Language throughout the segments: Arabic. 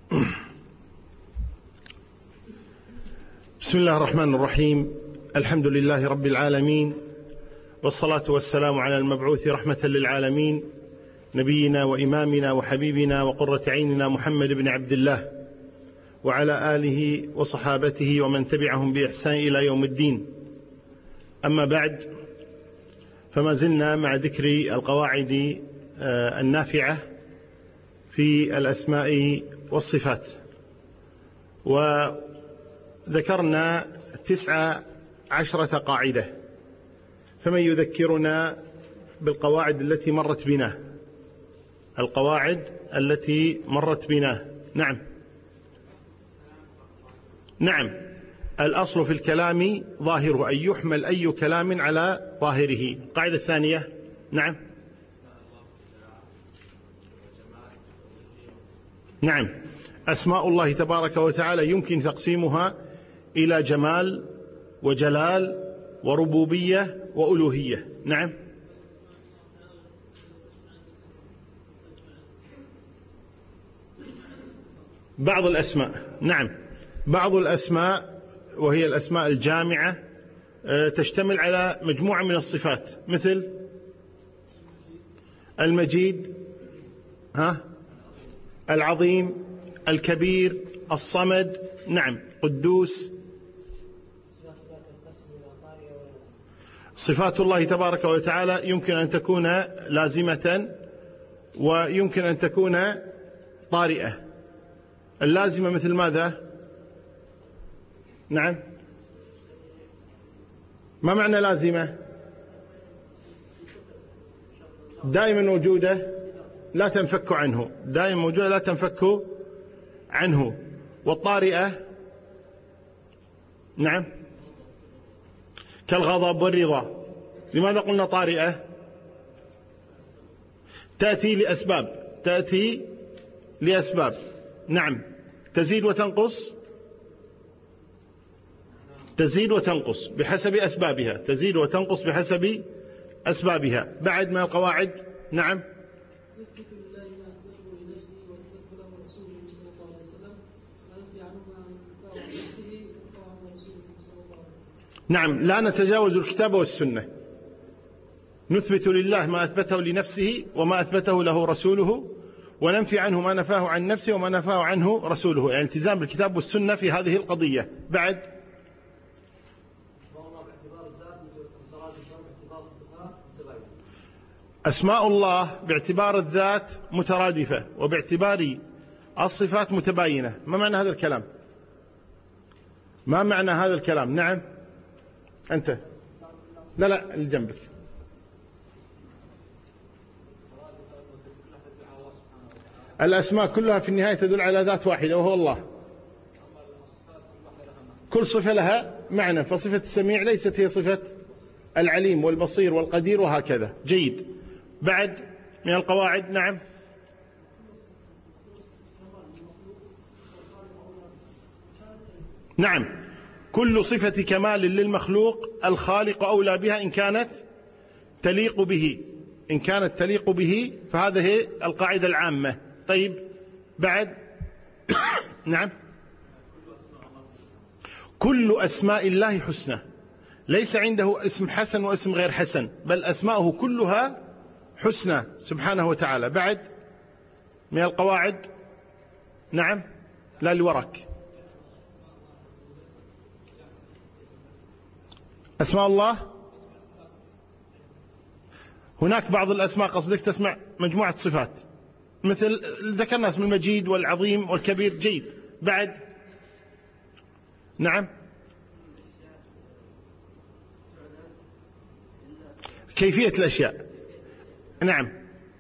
بسم الله الرحمن الرحيم. الحمد لله رب العالمين، والصلاة والسلام على المبعوث رحمة للعالمين، نبينا وإمامنا وحبيبنا وقرة عيننا محمد بن عبد الله، وعلى آله وصحابته ومن تبعهم بإحسان إلى يوم الدين. أما بعد، فما زلنا مع ذكر القواعد النافعة في الأسماء والصفات، وذكرنا 19 قاعدة، فمن يذكرنا بالقواعد التي مرت بنا؟ القواعد التي مرت بنا. نعم. الأصل في الكلام ظاهره، أن يحمل أي كلام على ظاهره. القاعدة الثانية. نعم. أسماء الله تبارك وتعالى يمكن تقسيمها إلى جمال وجلال وربوبية وألوهية. نعم. بعض الأسماء. نعم. بعض الأسماء وهي الأسماء الجامعة تشتمل على مجموعة من الصفات، مثل المجيد، العظيم، الكبير، الصمد. نعم. قدوس. صفات الله تبارك وتعالى يمكن أن تكون لازمة ويمكن أن تكون طارئة. اللازمة مثل ماذا؟ نعم. ما معنى لازمة؟ دائما موجودة لا تنفك عنه، دائما موجودة لا تنفك عنه. والطارئة نعم كالغضب والرضا. لماذا قلنا طارئة؟ تأتي لأسباب. نعم. تزيد وتنقص بحسب أسبابها. بعد ما القواعد. نعم. نعم. لا نتجاوز الكتاب والسنة، نثبت لله ما أثبته لنفسه وما أثبته له رسوله، وننفي عنه ما نفاه عن نفسه وما نفاه عنه رسوله، يعني التزام بالكتاب والسنة في هذه القضية. بعد أسماء الله باعتبار الذات مترادفة، وباعتبار الصفات متباينة. ما معنى هذا الكلام؟ نعم. أنت لا اللي جنبك. الأسماء كلها في النهاية تدل على ذات واحدة وهو الله. كل صفة لها معنى، فصفة السميع ليست هي صفة العليم والبصير والقدير وهكذا. جيد. بعد من القواعد. نعم. نعم. كل صفة كمال للمخلوق الخالق أولى بها إن كانت تليق به، فهذه هي القاعدة العامة. طيب. بعد. نعم. كل أسماء الله حسنى، ليس عنده اسم حسن واسم غير حسن، بل أسماؤه كلها حسنى سبحانه وتعالى. بعد من القواعد. نعم. لا لورك. أسماء الله هناك بعض الأسماء قصدك تسمع مجموعة صفات، مثل ذكرنا اسم المجيد والعظيم والكبير. جيد. بعد. نعم. كيفية الأشياء. نعم.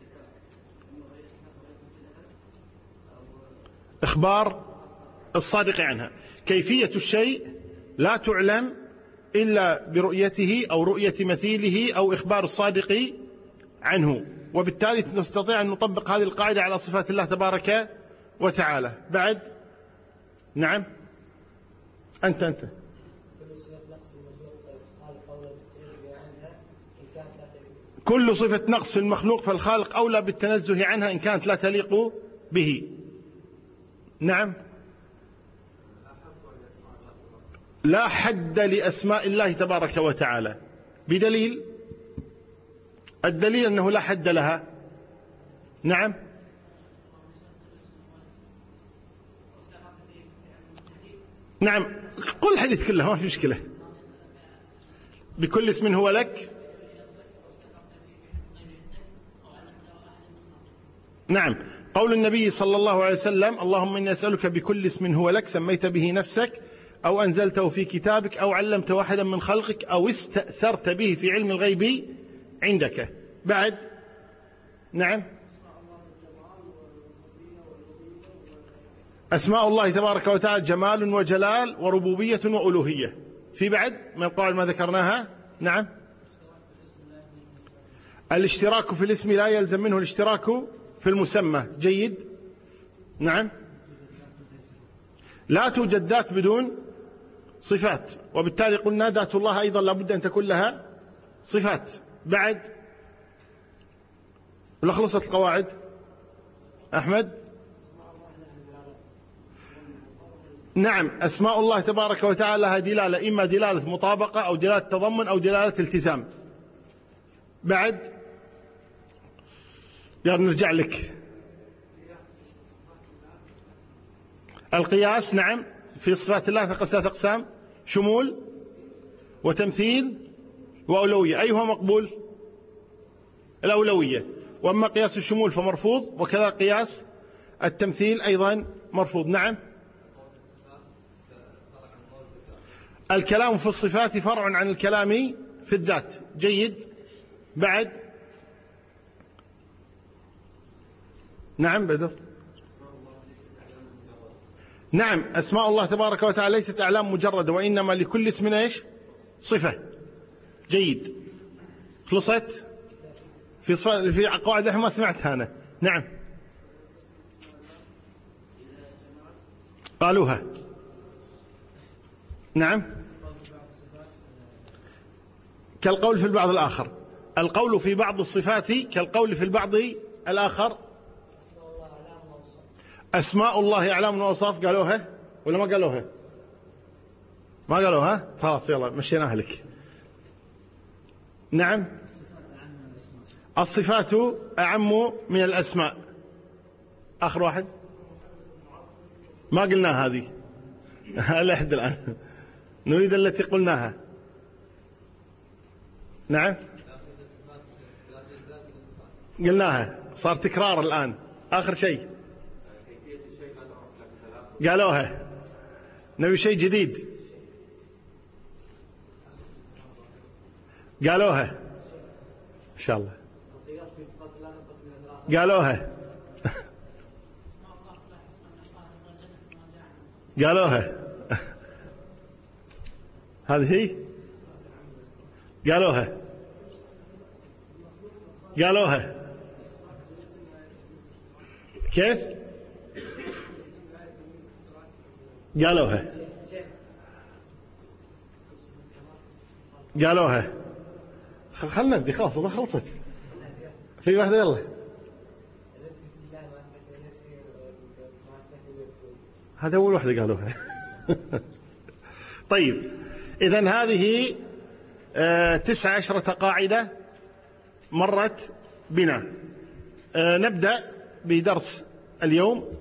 إخبار الصادق عنها. كيفية الشيء لا تعلم إلا برؤيته أو رؤية مثيله أو إخبار الصادق عنه، وبالتالي نستطيع أن نطبق هذه القاعدة على صفات الله تبارك وتعالى. بعد. نعم. أنت كل صفة نقص في المخلوق فالخالق أولى بالتنزه عنها إن كانت لا تليق به. نعم. لا حد لأسماء الله تبارك وتعالى بدليل، الدليل أنه لا حد لها. نعم. نعم، قل الحديث كله ما في مشكلة. بكل اسم هو لك. نعم، قول النبي صلى الله عليه وسلم: اللهم إني أسألك بكل اسم هو لك سميت به نفسك أو أنزلته في كتابك أو علمت واحدا من خلقك أو استأثرت به في علم الغيب عندك. بعد. نعم. أسماء الله تبارك وتعالى جمال وجلال وربوبية وألوهية. في بعد من القواعد ما ذكرناها. نعم. الاشتراك في الاسم لا يلزم منه الاشتراك في المسمى. جيد. نعم. لا توجد ذات بدون صفات، وبالتالي قلنا ذات الله أيضا لابد أن تكون لها صفات. بعد. ولا خلصت القواعد أحمد؟ نعم، أسماء الله تبارك وتعالى لها دلالة، إما دلالة مطابقة أو دلالة تضمن أو دلالة التزام. بعد. يلا نرجع لك. القياس. نعم، في صفات الله ثلاثة أقسام: شمول وتمثيل وأولوية. أيها مقبول؟ الأولوية. وأما قياس الشمول فمرفوض، وكذا قياس التمثيل أيضا مرفوض. نعم. الكلام في الصفات فرع عن الكلام في الذات. جيد. بعد. نعم بدر. نعم، أسماء الله تبارك وتعالى ليست أعلام مجردة، وإنما لكل اسم إيش؟ صفة. جيد. خلصت في قواعد ما سمعتها أنا. نعم. قالوها. نعم. كالقول في البعض الآخر. القول في بعض الصفات كالقول في البعض الآخر. أسماء الله أعلام وأوصاف قالوها ولا ما قالوها؟ ما قالوها؟ خلاص يلا مشيناها لك. نعم. الصفات أعم من الأسماء. آخر واحد ما قلنا هذه لحد الآن، نريد التي قلناها. نعم قلناها، صار تكرار الآن. آخر شيء قالوها، نبي شيء جديد قالوها إن شاء الله. قالوها قالوها هذه هي. قالوها كيف قالوها خلنا نبدي خلاص خلصت. في واحدة يلا. هذا أول واحدة قالوها. طيب إذن هذه 19 قاعدة مرت بنا. نبدأ بدرس اليوم.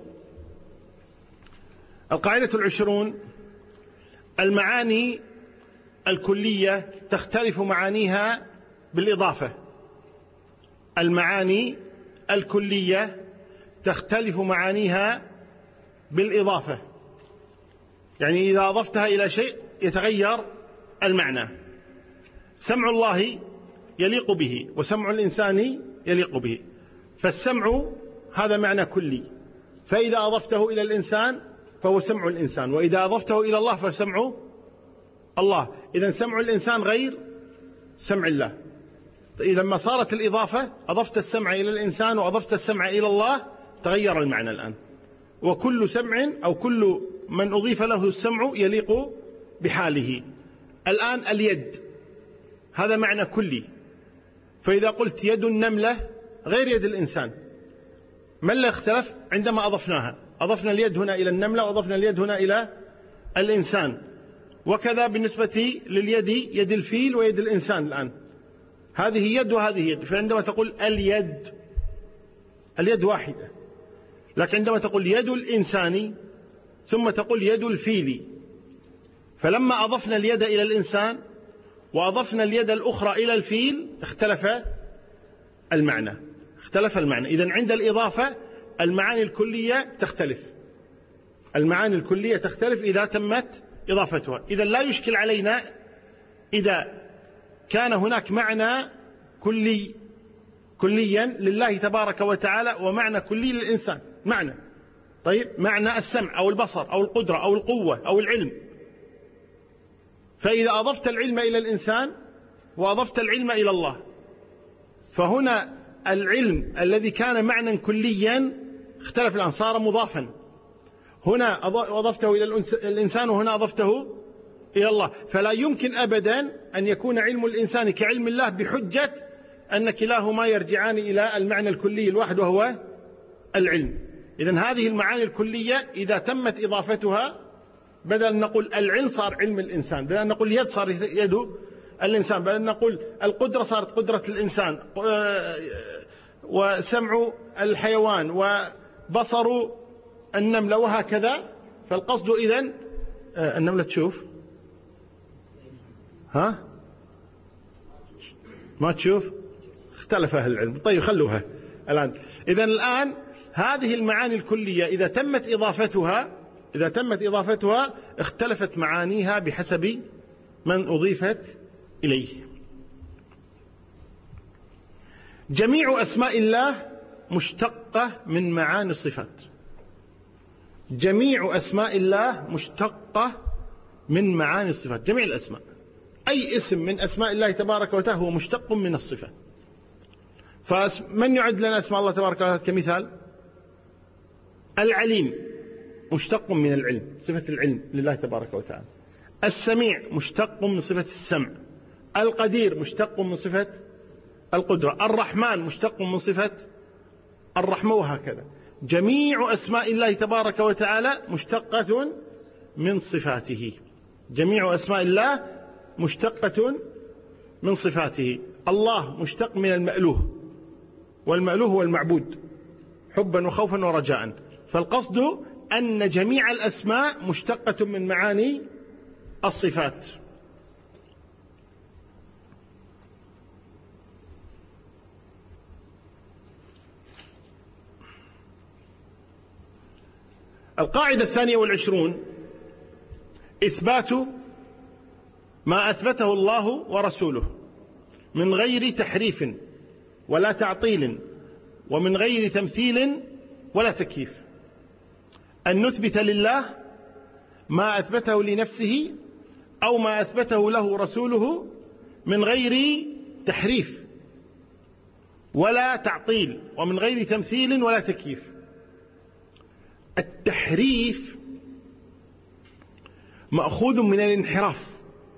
القاعدة 20: المعاني الكلية تختلف معانيها بالإضافة. المعاني الكلية تختلف معانيها بالإضافة، يعني إذا أضفتها إلى شيء يتغير المعنى. سمع الله يليق به وسمع الإنسان يليق به، فالسمع هذا معنى كلي، فإذا أضفته إلى الإنسان فهو سمع الإنسان، وإذا أضفته إلى الله فسمع الله. إذن سمع الإنسان غير سمع الله. إذا ما صارت الإضافة أضفت السمع إلى الإنسان وأضفت السمع إلى الله تغير المعنى الآن. وكل سمع أو كل من أضيف له السمع يليق بحاله. الآن اليد هذا معنى كلي، فإذا قلت يد النملة غير يد الإنسان، ما اللي اختلف؟ عندما أضفناها، أضفنا اليد هنا إلى النملة وأضفنا اليد هنا إلى الإنسان، وكذا بالنسبة لليد، يد الفيل ويد الإنسان الآن، هذه يد وهذه يد. فعندما تقول اليد واحدة، لكن عندما تقول يد الإنسان ثم تقول يد الفيل، فلما أضفنا اليد إلى الإنسان وأضفنا اليد الأخرى إلى الفيل اختلف المعنى. إذن عند الإضافة المعاني الكلية تختلف إذا تمت إضافتها. إذن لا يشكل علينا إذا كان هناك معنى كليا لله تبارك وتعالى ومعنى كلي للإنسان، معنى السمع أو البصر أو القدرة أو القوة أو العلم. فإذا أضفت العلم إلى الإنسان وأضفت العلم إلى الله، فهنا العلم الذي كان معنى كليا اختلف الآن، صار مضافا. هنا أضفته إلى الإنسان وهنا أضفته إلى الله، فلا يمكن أبدا أن يكون علم الإنسان كعلم الله بحجة أن كلاهما يرجعان إلى المعنى الكلي الواحد وهو العلم. إذن هذه المعاني الكلية إذا تمت إضافتها، بدل أن نقول العلم صار علم الإنسان، بدل أن نقول يد صار يد الإنسان، بدل أن نقول القدرة صارت قدرة الإنسان، وسمع الحيوان وبصر النملة وهكذا. فالقصد إذن النملة تشوف ما تشوف، اختلف أهل العلم. طيب خلوها الآن. الآن هذه المعاني الكلية إذا تمت إضافتها اختلفت معانيها بحسب من أضيفت إليه. جميع أسماء الله مشتقة من معاني الصفات. جميع أسماء الله مشتقة من معاني الصفات، جميع الأسماء، أي اسم من أسماء الله تبارك وتعالى هو مشتق من الصفة. فمن يعد لنا أسماء الله تبارك وتعالى كمثال؟ العليم مشتق من العلم، صفة العلم لله تبارك وتعالى. السميع مشتق من صفة السمع. القدير مشتق من صفة القدرة. الرحمن مشتق من صفة الرحمة، وهكذا. جميع أسماء الله تبارك وتعالى مشتقة من صفاته. جميع أسماء الله مشتقة من صفاته. الله مشتق من المألوه، والمألوه هو المعبود حبا وخوفا ورجاء. فالقصد أن جميع الأسماء مشتقة من معاني الصفات. القاعدة 22: إثبات ما أثبته الله ورسوله من غير تحريف ولا تعطيل ومن غير تمثيل ولا تكييف. أن نثبت لله ما أثبته لنفسه أو ما أثبته له رسوله من غير تحريف ولا تعطيل ومن غير تمثيل ولا تكييف. التحريف مأخوذ من الانحراف.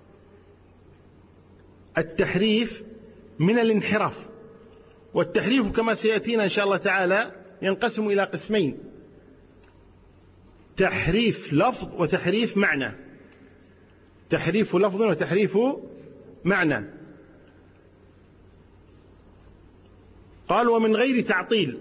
التحريف من الانحراف، والتحريف كما سيأتينا إن شاء الله تعالى ينقسم إلى قسمين: تحريف لفظ وتحريف معنى. تحريف لفظ وتحريف معنى. قال ومن غير تعطيل.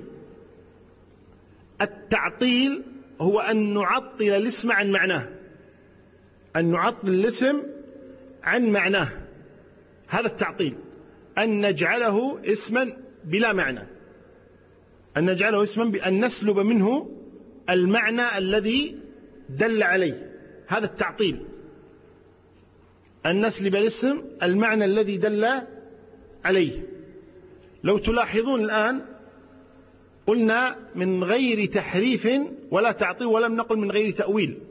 التعطيل هو أن نعطل الاسم عن معناه، أن نعطل الاسم عن معناه، هذا التعطيل. أن نجعله اسما بلا معنى، أن نجعله اسما بأن نسلب منه المعنى الذي دل عليه، هذا التعطيل. أن نسلب الاسم المعنى الذي دل عليه. لو تلاحظون الآن قلنا من غير تحريف ولا تعطيل، ولم نقل من غير تأويل،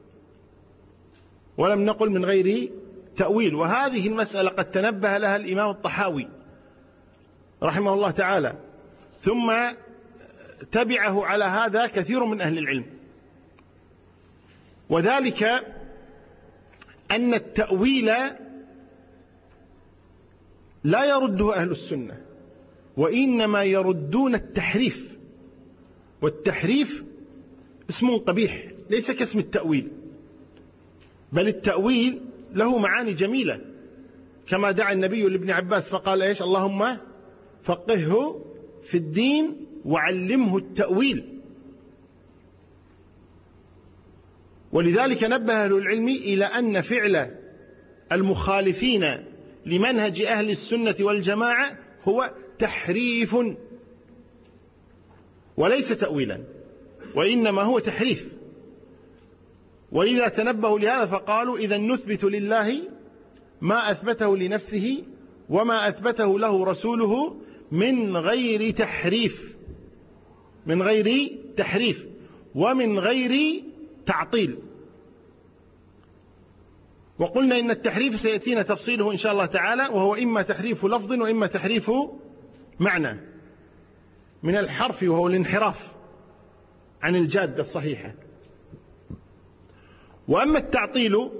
وهذه المسألة قد تنبه لها الإمام الطحاوي رحمه الله تعالى، ثم تبعه على هذا كثير من أهل العلم. وذلك أن التأويل لا يرده أهل السنة، وإنما يردون التحريف. والتحريف اسم قبيح ليس كاسم التأويل، بل التأويل له معاني جميلة، كما دعا النبي لابن عباس فقال إيش؟ اللهم فقهه في الدين وعلمه التأويل. ولذلك نبه أهل العلم إلى أن فعل المخالفين لمنهج أهل السنة والجماعة هو تحريف وليس تأويلا، وإنما هو تحريف. ولذا تنبهوا لهذا فقالوا إذا نثبت لله ما أثبته لنفسه وما أثبته له رسوله من غير تحريف، من غير تحريف ومن غير تعطيل. وقلنا إن التحريف سيأتينا تفصيله إن شاء الله تعالى، وهو إما تحريف لفظ وإما تحريف معنى، من الحرف وهو الانحراف عن الجادة الصحيحة. وأما التعطيل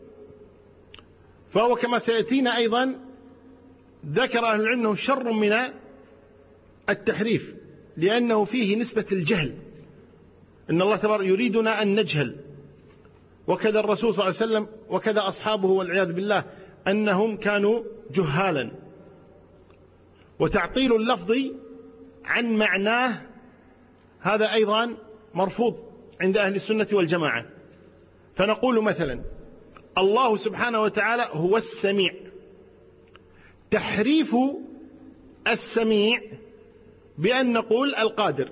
فهو كما سيأتينا أيضا ذكر أهل العلم أنه شر من التحريف، لأنه فيه نسبة الجهل، إن الله تبارك يريدنا أن نجهل، وكذا الرسول صلى الله عليه وسلم وكذا أصحابه والعياذ بالله أنهم كانوا جهالا. وتعطيل اللفظ عن معناه هذا أيضا مرفوض عند أهل السنة والجماعة. فنقول مثلا الله سبحانه وتعالى هو السميع، تحريف السميع بأن نقول القادر،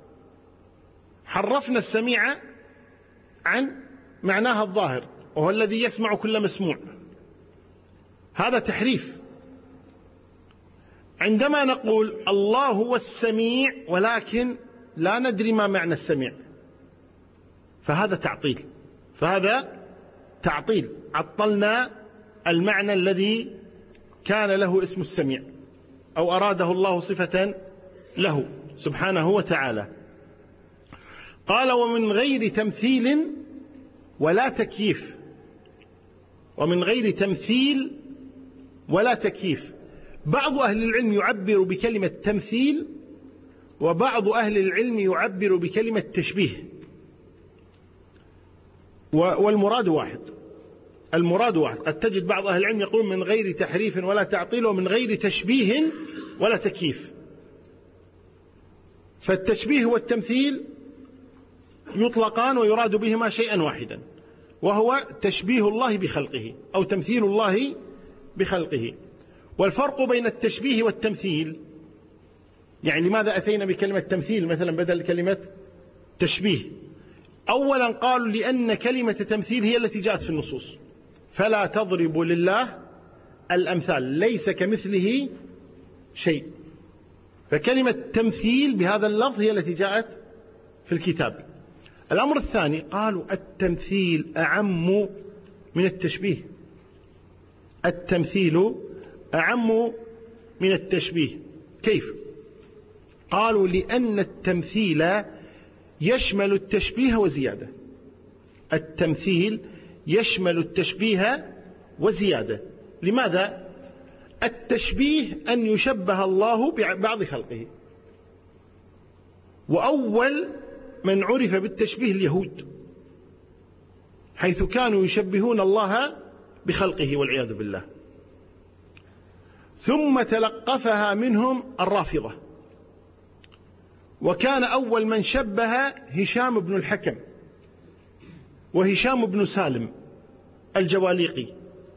حرفنا السميع عن معناها الظاهر وهو الذي يسمع كل مسموع، هذا تحريف. عندما نقول الله هو السميع ولكن لا ندري ما معنى السميع، فهذا تعطيل، فهذا تعطيل، عطلنا المعنى الذي كان له اسم السميع أو أراده الله صفة له سبحانه وتعالى. قال ومن غير تمثيل ولا تكييف، ومن غير تمثيل ولا تكييف. بعض أهل العلم يعبر بكلمة تمثيل، وبعض أهل العلم يعبر بكلمة تشبيه، والمراد واحد، المراد واحد. قد تجد بعض أهل العلم يقول من غير تحريف ولا تعطيل ومن غير تشبيه ولا تكييف. فالتشبيه والتمثيل يطلقان ويراد بهما شيئا واحدا، وهو تشبيه الله بخلقه أو تمثيل الله بخلقه. والفرق بين التشبيه والتمثيل، يعني لماذا أتينا بكلمة تمثيل مثلا بدل كلمة تشبيه؟ أولا قالوا لأن كلمة تمثيل هي التي جاءت في النصوص، فلا تضربوا لله الأمثال ليس كمثله شيء، فكلمة تمثيل بهذا اللفظ هي التي جاءت في الكتاب. الأمر الثاني قالوا التمثيل أعم من التشبيه، التمثيل أعم من التشبيه. كيف؟ قالوا لأن التمثيل يشمل التشبيه وزيادة، التمثيل يشمل التشبيه وزيادة. لماذا؟ التشبيه أن يشبه الله ببعض خلقه، وأول من عرف بالتشبيه اليهود، حيث كانوا يشبهون الله بخلقه والعياذ بالله. ثم تلقفها منهم الرافضة، وكان أول من شبه هشام بن الحكم وهشام بن سالم الجواليقي،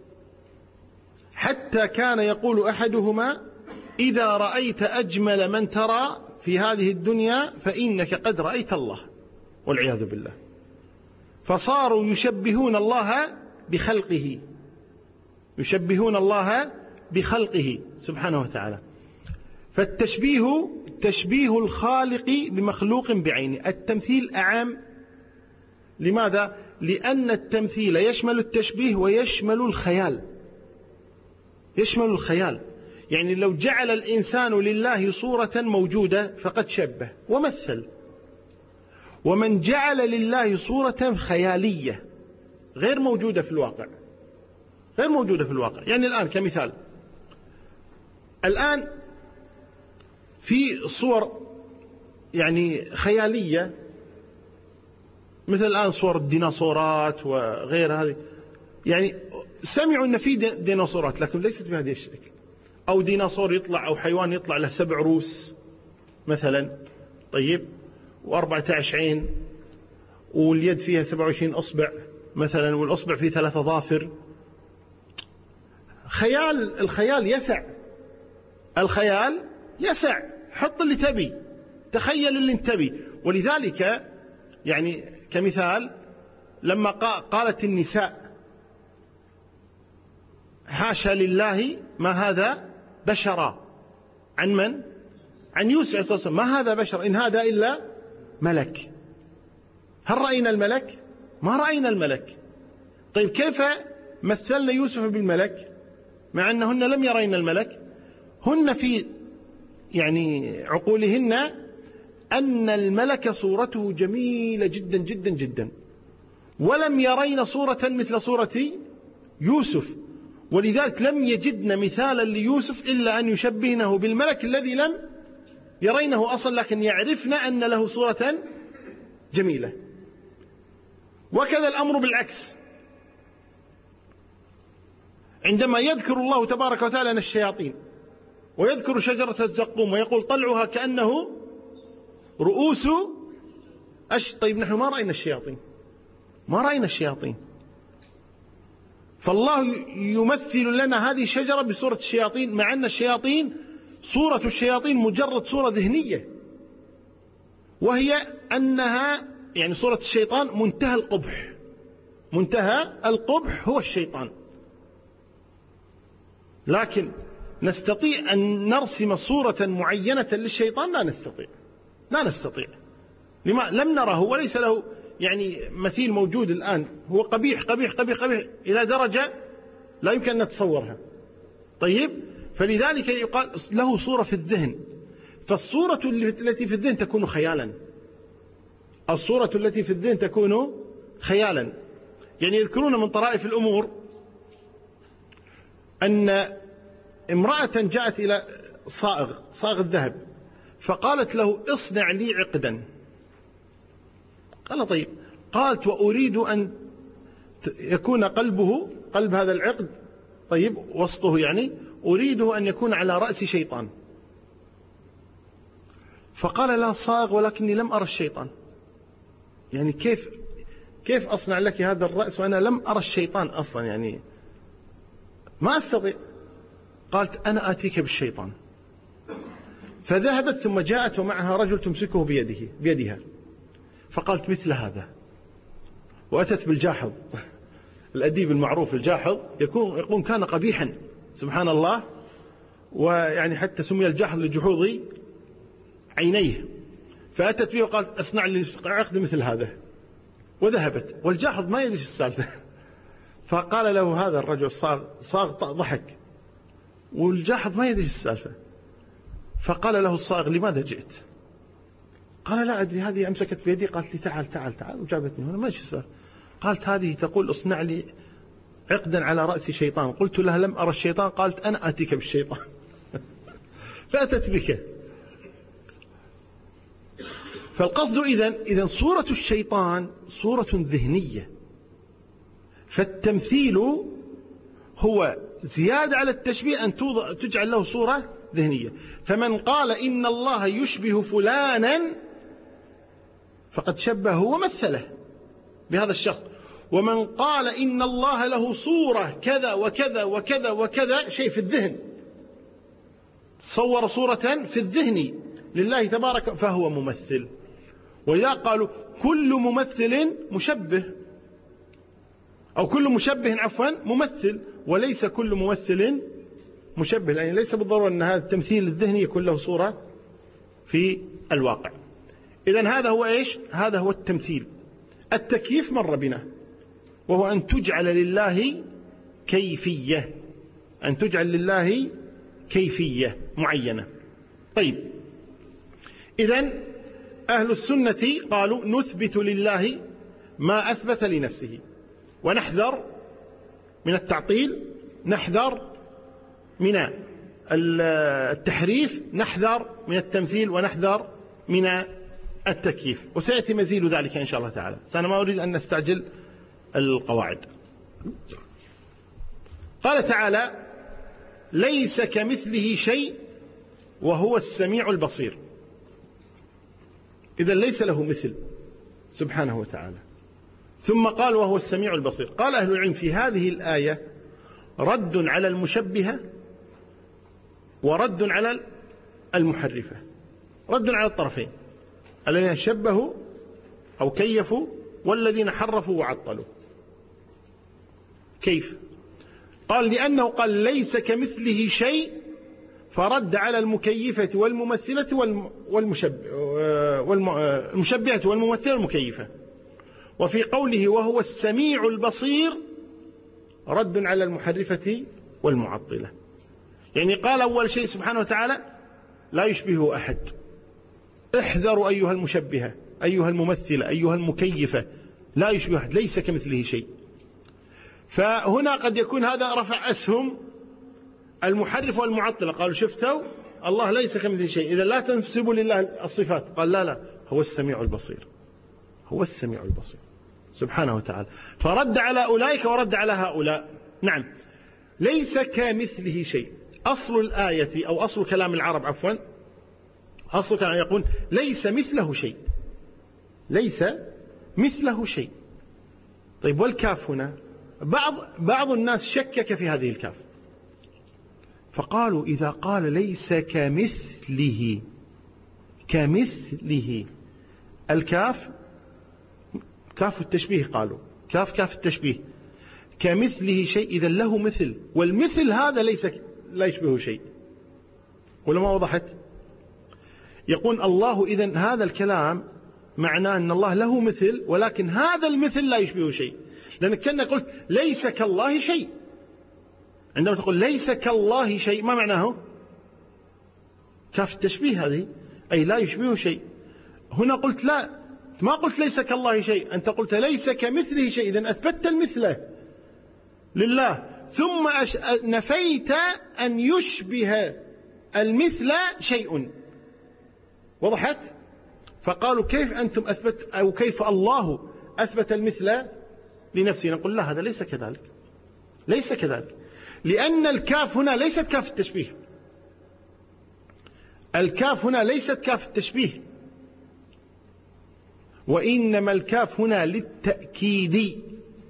حتى كان يقول أحدهما إذا رأيت أجمل من ترى في هذه الدنيا فإنك قد رأيت الله والعياذ بالله. فصاروا يشبهون الله بخلقه، يشبهون الله بخلقه سبحانه وتعالى. فالتشبيه تشبيه الخالق بمخلوق بعينه. التمثيل أعم، لماذا؟ لأن التمثيل يشمل التشبيه ويشمل الخيال، يشمل الخيال. يعني لو جعل الإنسان لله صورة موجودة فقد شبه ومثل، ومن جعل لله صورة خيالية غير موجودة في الواقع، غير موجودة في الواقع. يعني الآن كمثال، الآن في صور يعني خيالية، مثل الآن صور الديناصورات وغير هذه، يعني سمعوا أن في ديناصورات لكن ليست بهذه الشكل، أو ديناصور يطلع أو حيوان يطلع له 7 رؤوس مثلا، طيب، و14 عين، واليد فيها 27 أصبع مثلا، والأصبع فيه 3 أظافر. الخيال يسع، الخيال يسع، حط اللي تبي، تخيل اللي انت تبي. ولذلك يعني كمثال لما قالت النساء حاشا لله ما هذا بشرا، عن من؟ عن يوسف عليه الصلاة والسلام، ما هذا بشر إن هذا إلا ملك. هل رأينا الملك؟ ما رأينا الملك. طيب كيف مثلنا يوسف بالملك مع أنهن لم يرين الملك؟ هن في يعني عقولهن أن الملك صورته جميلة جدا جدا جدا، ولم يرين صورة مثل صورة يوسف، ولذلك لم يجدن مثالا ليوسف إلا أن يشبهنه بالملك الذي لم يرينه أصلا، لكن يعرفن أن له صورة جميلة. وكذا الأمر بالعكس، عندما يذكر الله تبارك وتعالى عن الشياطين ويذكر شجرة الزقوم ويقول طلعها كأنه رؤوس طيب نحن ما رأينا الشياطين، ما رأينا الشياطين، فالله يمثل لنا هذه الشجرة بصورة الشياطين، مع أن الشياطين صورة الشياطين مجرد صورة ذهنية، وهي أنها يعني صورة الشيطان منتهى القبح، منتهى القبح هو الشيطان. لكن نستطيع أن نرسم صورة معينة للشيطان؟ لا نستطيع، لا نستطيع. لما لم نره، وليس له يعني مثيل موجود الآن، هو قبيح قبيح قبيح قبيح إلى درجة لا يمكن أن نتصورها. طيب، فلذلك يقال له صورة في الذهن، فالصورة التي في الذهن تكون خيالا، الصورة التي في الذهن تكون خيالا. يعني يذكرون من طرائف الأمور أن امرأة جاءت إلى صاغ الذهب، فقالت له اصنع لي عقدا. قال طيب، قالت وأريد أن يكون قلب هذا العقد، طيب وسطه يعني أريده أن يكون على رأس شيطان. فقال لا صاغ ولكني لم أرى الشيطان، يعني كيف أصنع لك هذا الرأس وأنا لم أرى الشيطان أصلا، يعني ما أستطيع. قالت أنا آتيك بالشيطان. فذهبت ثم جاءت ومعها رجل تمسكه بيدها، فقالت مثل هذا، وأتت بالجاحظ. الأديب المعروف الجاحظ يقول كان قبيحا سبحان الله، ويعني حتى سمي الجاحظ لجحوظ عينيه. فأتت به وقالت أصنع لي عقد مثل هذا، وذهبت. والجاحظ ما يدري السالفة، فقال له هذا الرجل صاغ ضحك، والجاحظ ما يدري السالفة. فقال له الصاغ لماذا جئت؟ قال لا أدري، هذه أمسكت بيدي قالت لي تعال تعال تعال وجابتني هنا، ما إيش السالفة. قالت هذه تقول اصنع لي عقدا على رأس شيطان. قلت لها لم أرى الشيطان. قالت أنا آتيك بالشيطان. فأتت بك. فالقصد إذن صورة الشيطان صورة ذهنية، فالتمثيل هو زيادة على التشبيه أن تجعل له صورة ذهنية. فمن قال إن الله يشبه فلانا فقد شبهه ومثله بهذا الشخص، ومن قال إن الله له صورة كذا وكذا وكذا وكذا شيء في الذهن، صور صورة في الذهن لله تبارك، فهو ممثل. وإذا قالوا كل ممثل مشبه، أو كل مشبه عفوا ممثل، وليس كل ممثل مشبه، يعني ليس بالضرورة أن هذا التمثيل الذهني يكون له صورة في الواقع. إذن هذا هو إيش؟ هذا هو التمثيل. التكييف مر بنا، وهو أن تجعل لله كيفية، أن تجعل لله كيفية معينة. طيب، إذن أهل السنة قالوا نثبت لله ما أثبت لنفسه، ونحذر من التعطيل، نحذر من التحريف، نحذر من التمثيل، ونحذر من التكييف، وسيأتي مزيد ذلك إن شاء الله تعالى، أنا ما أريد أن نستعجل القواعد. قال تعالى: ليس كمثله شيء وهو السميع البصير. إذن ليس له مثل سبحانه وتعالى. ثم قال: وهو السميع البصير. قال أهل العلم في هذه الآية رد على المشبهة ورد على المحرفة، رد على الطرفين، الذين شبهوا أو كيفوا والذين حرفوا وعطلوا. كيف؟ قال: لأنه قال ليس كمثله شيء، فرد على المكيفة والممثلة والمشبهة والممثلة والمكيفة. وفي قوله وهو السميع البصير رد على المحرفة والمعطلة. يعني قال أول شيء سبحانه وتعالى لا يشبهه أحد، احذروا أيها المشبهة أيها الممثلة أيها المكيفة، لا يشبه أحد، ليس كمثله شيء. فهنا قد يكون هذا رفع أسهم المحرف والمعطلة، قالوا شفتوا الله ليس كمثله شيء، إذا لا تنسبوا لله الصفات. قال لا، هو السميع البصير، هو السميع البصير سبحانه وتعالى. فرد على أولئك ورد على هؤلاء. نعم، ليس كمثله شيء. أصل الآية أو أصل كلام العرب عفوا، أصل كلام يقول ليس مثله شيء، ليس مثله شيء. طيب والكاف هنا؟ بعض الناس شكك في هذه الكاف، فقالوا إذا قال ليس كمثله، كمثله الكاف كاف التشبيه، قالوا كاف التشبيه، كمثله شيء، إذا له مثل، والمثل هذا لا يشبهه شيء. ولا ما وضحت؟ يقول الله إذن هذا الكلام معناه أن الله له مثل، ولكن هذا المثل لا يشبهه شيء، لأنك كنا قلت ليس كالله شيء. عندما تقول ليس كالله شيء ما معناه؟ كاف التشبيه هذه، أي لا يشبهه شيء. هنا قلت لا، ما قلت ليس كالله شيء، أنت قلت ليس كمثله شيء، إذن أثبتت المثل لله، ثم نفيت أن يشبه المثل شيء. وضحت؟ فقالوا كيف أنتم أثبت، أو كيف الله أثبت المثل لنفسه؟ نقول لا، هذا ليس كذلك، ليس كذلك، لأن الكاف هنا ليست كاف التشبيه، الكاف هنا ليست كاف التشبيه، وإنما الكاف هنا للتأكيد،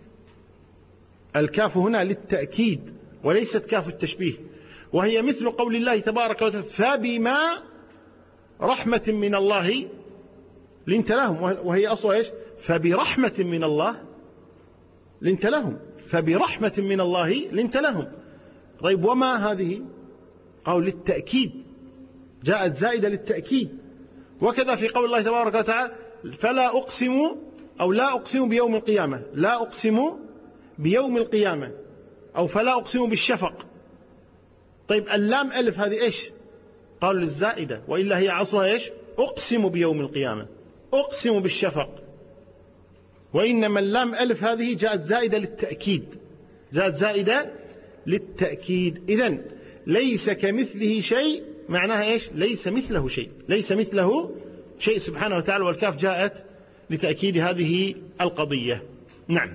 الكاف هنا للتأكيد وليست كاف التشبيه. وهي مثل قول الله تبارك وتعالى فبما رحمة من الله لنت لهم، وهي أصلها إيش؟ فبرحمة من الله لنت لهم، فبرحمة من الله لنت لهم. طيب وما هذه؟ قول للتأكيد، جاءت زائدة للتأكيد. وكذا في قول الله تبارك وتعالى فلا أقسم أو لا أقسم بيوم القيامة، لا أقسم بيوم القيامة، أو فلا أقسم بالشفق. طيب اللام ألف هذه إيش؟ قالوا للزائدة، وإلا هي أصلها إيش؟ أقسم بيوم القيامة، أقسم بالشفق. وإنما اللام ألف هذه جاءت زائدة للتأكيد، جاءت زائدة للتأكيد. إذن ليس كمثله شيء معناها إيش؟ ليس مثله شيء، ليس مثله شيء سبحانه وتعالى، والكاف جاءت لتأكيد هذه القضية. نعم.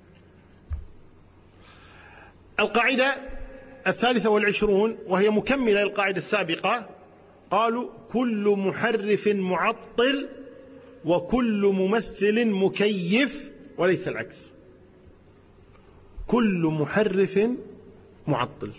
القاعدة 23 وهي مكملة للقاعدة السابقة، قالوا كل محرف معطل وكل ممثل مكيف، وليس العكس. كل محرف معطل،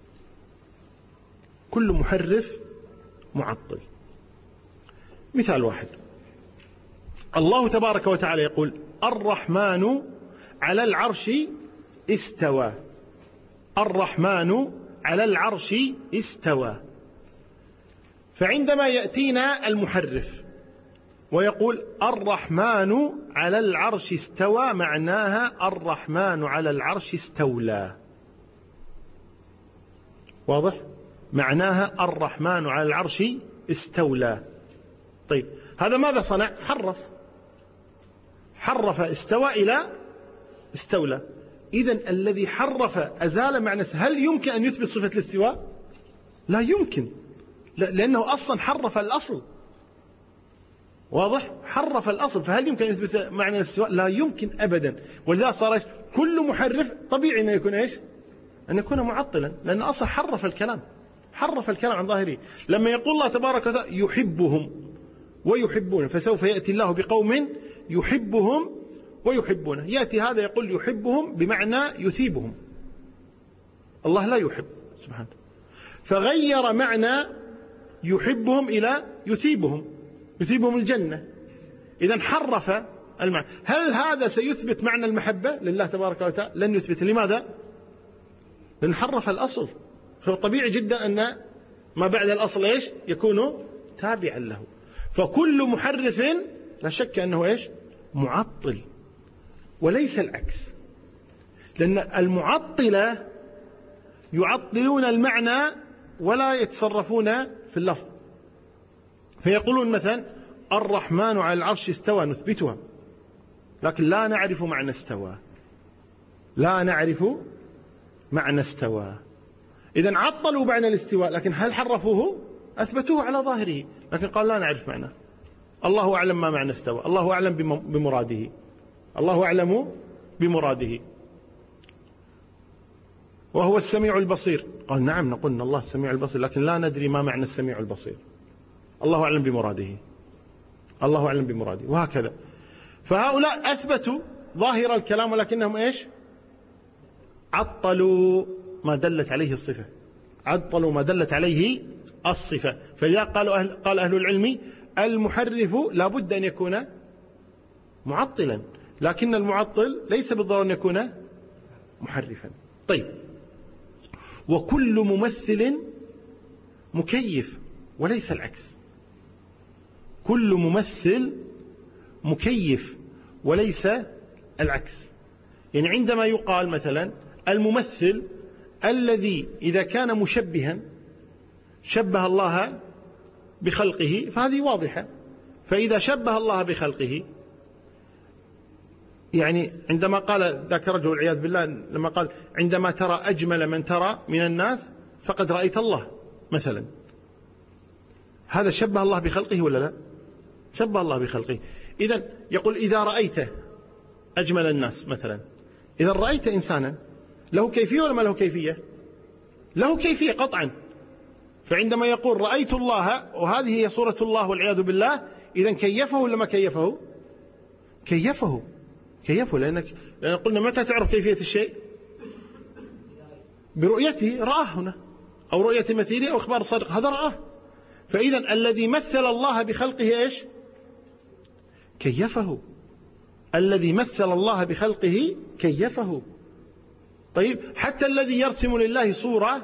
كل محرف معطل. مثال واحد، الله تبارك وتعالى يقول الرحمن على العرش استوى، الرحمن على العرش استوى. فعندما يأتينا المحرف ويقول الرحمن على العرش استوى، معناها الرحمن على العرش استولى. واضح؟ معناها الرحمن على العرش استولى. طيب هذا ماذا صنع؟ حرف استوى إلى استولى. إذن الذي حرف أزال معنى. هل يمكن أن يثبت صفة الاستواء؟ لا يمكن، لأنه أصلا حرف الأصل. واضح؟ حرف الأصل. فهل يمكن أن يثبت معنى الاستواء؟ لا يمكن أبدا. ولذلك صار كل محرف طبيعي أنه يكون إيش؟ أن يكون معطلا، لأن أصلا حرف الكلام، حرف الكلام عن ظاهره. لما يقول الله تبارك وتعالى يحبهم ويحبونه، فسوف يأتي الله بقوم يحبهم ويحبونه، يأتي هذا يقول يحبهم بمعنى يثيبهم. الله لا يحب سبحانه، فغير معنى يحبهم إلى يثيبهم، يثيبهم الجنة. إذن حرف المعنى. هل هذا سيثبت معنى المحبة لله تبارك وتعالى؟ لن يثبت. لماذا؟ لأن حرف الأصل. فطبيعي جدا أن ما بعد الأصل إيش؟ يكون تابعا له. فكل محرف لا شك أنه إيش؟ معطل، وليس العكس. لأن المعطلة يعطلون المعنى ولا يتصرفون في اللفظ. فيقولون مثلا الرحمن على العرش استوى، نثبتها، لكن لا نعرف معنى استوى، لا نعرف معنى استوى. إذن عطلوا معنى الاستواء، لكن هل حرفوه؟ أثبتوه على ظاهره، لكن قال لا نعرف معنى. الله أعلم ما معنى استوى، الله أعلم بمراده، الله أعلم بمراده، وهو السميع البصير. قال نعم، نقول إن الله السميع البصير، لكن لا ندري ما معنى السميع البصير. الله أعلم بمراده، الله أعلم بمراده، وهكذا. فهؤلاء أثبتوا ظاهر الكلام، ولكنهم إيش؟ عطلوا ما دلت عليه الصفة، عطلوا ما دلت عليه الصفة. فلذا قال أهل العلم المحرف لا بد أن يكون معطلا، لكن المعطل ليس بالضرورة أن يكون محرفا. طيب، وكل ممثل مكيف، وليس العكس. كل ممثل مكيف وليس العكس. يعني عندما يقال مثلا الممثل الذي إذا كان مشبها شبه الله بخلقه، فهذه واضحة. فإذا شبه الله بخلقه، يعني عندما قال ذاك الرجل والعياذ بالله، لما قال عندما ترى أجمل من ترى من الناس فقد رأيت الله مثلا، هذا شبه الله بخلقه ولا لا؟ شبه الله بخلقه. إذن يقول إذا رأيت أجمل الناس مثلا، إذا رأيت إنسانا له كيفية ولا ما له كيفية؟ له كيفية قطعا. فعندما يقول رأيت الله وهذه هي صورة الله والعياذ بالله، إذن كيفه ولا ما كيفه؟ كيفه، كيفه. لأن قلنا متى تعرف كيفية الشيء؟ برؤيته، رآه هنا، أو رؤية مثيله، أو إخبار صادق، هذا رآه. فإذن الذي مثل الله بخلقه إيش؟ كيفه. الذي مثل الله بخلقه كيفه. طيب، حتى الذي يرسم لله صورة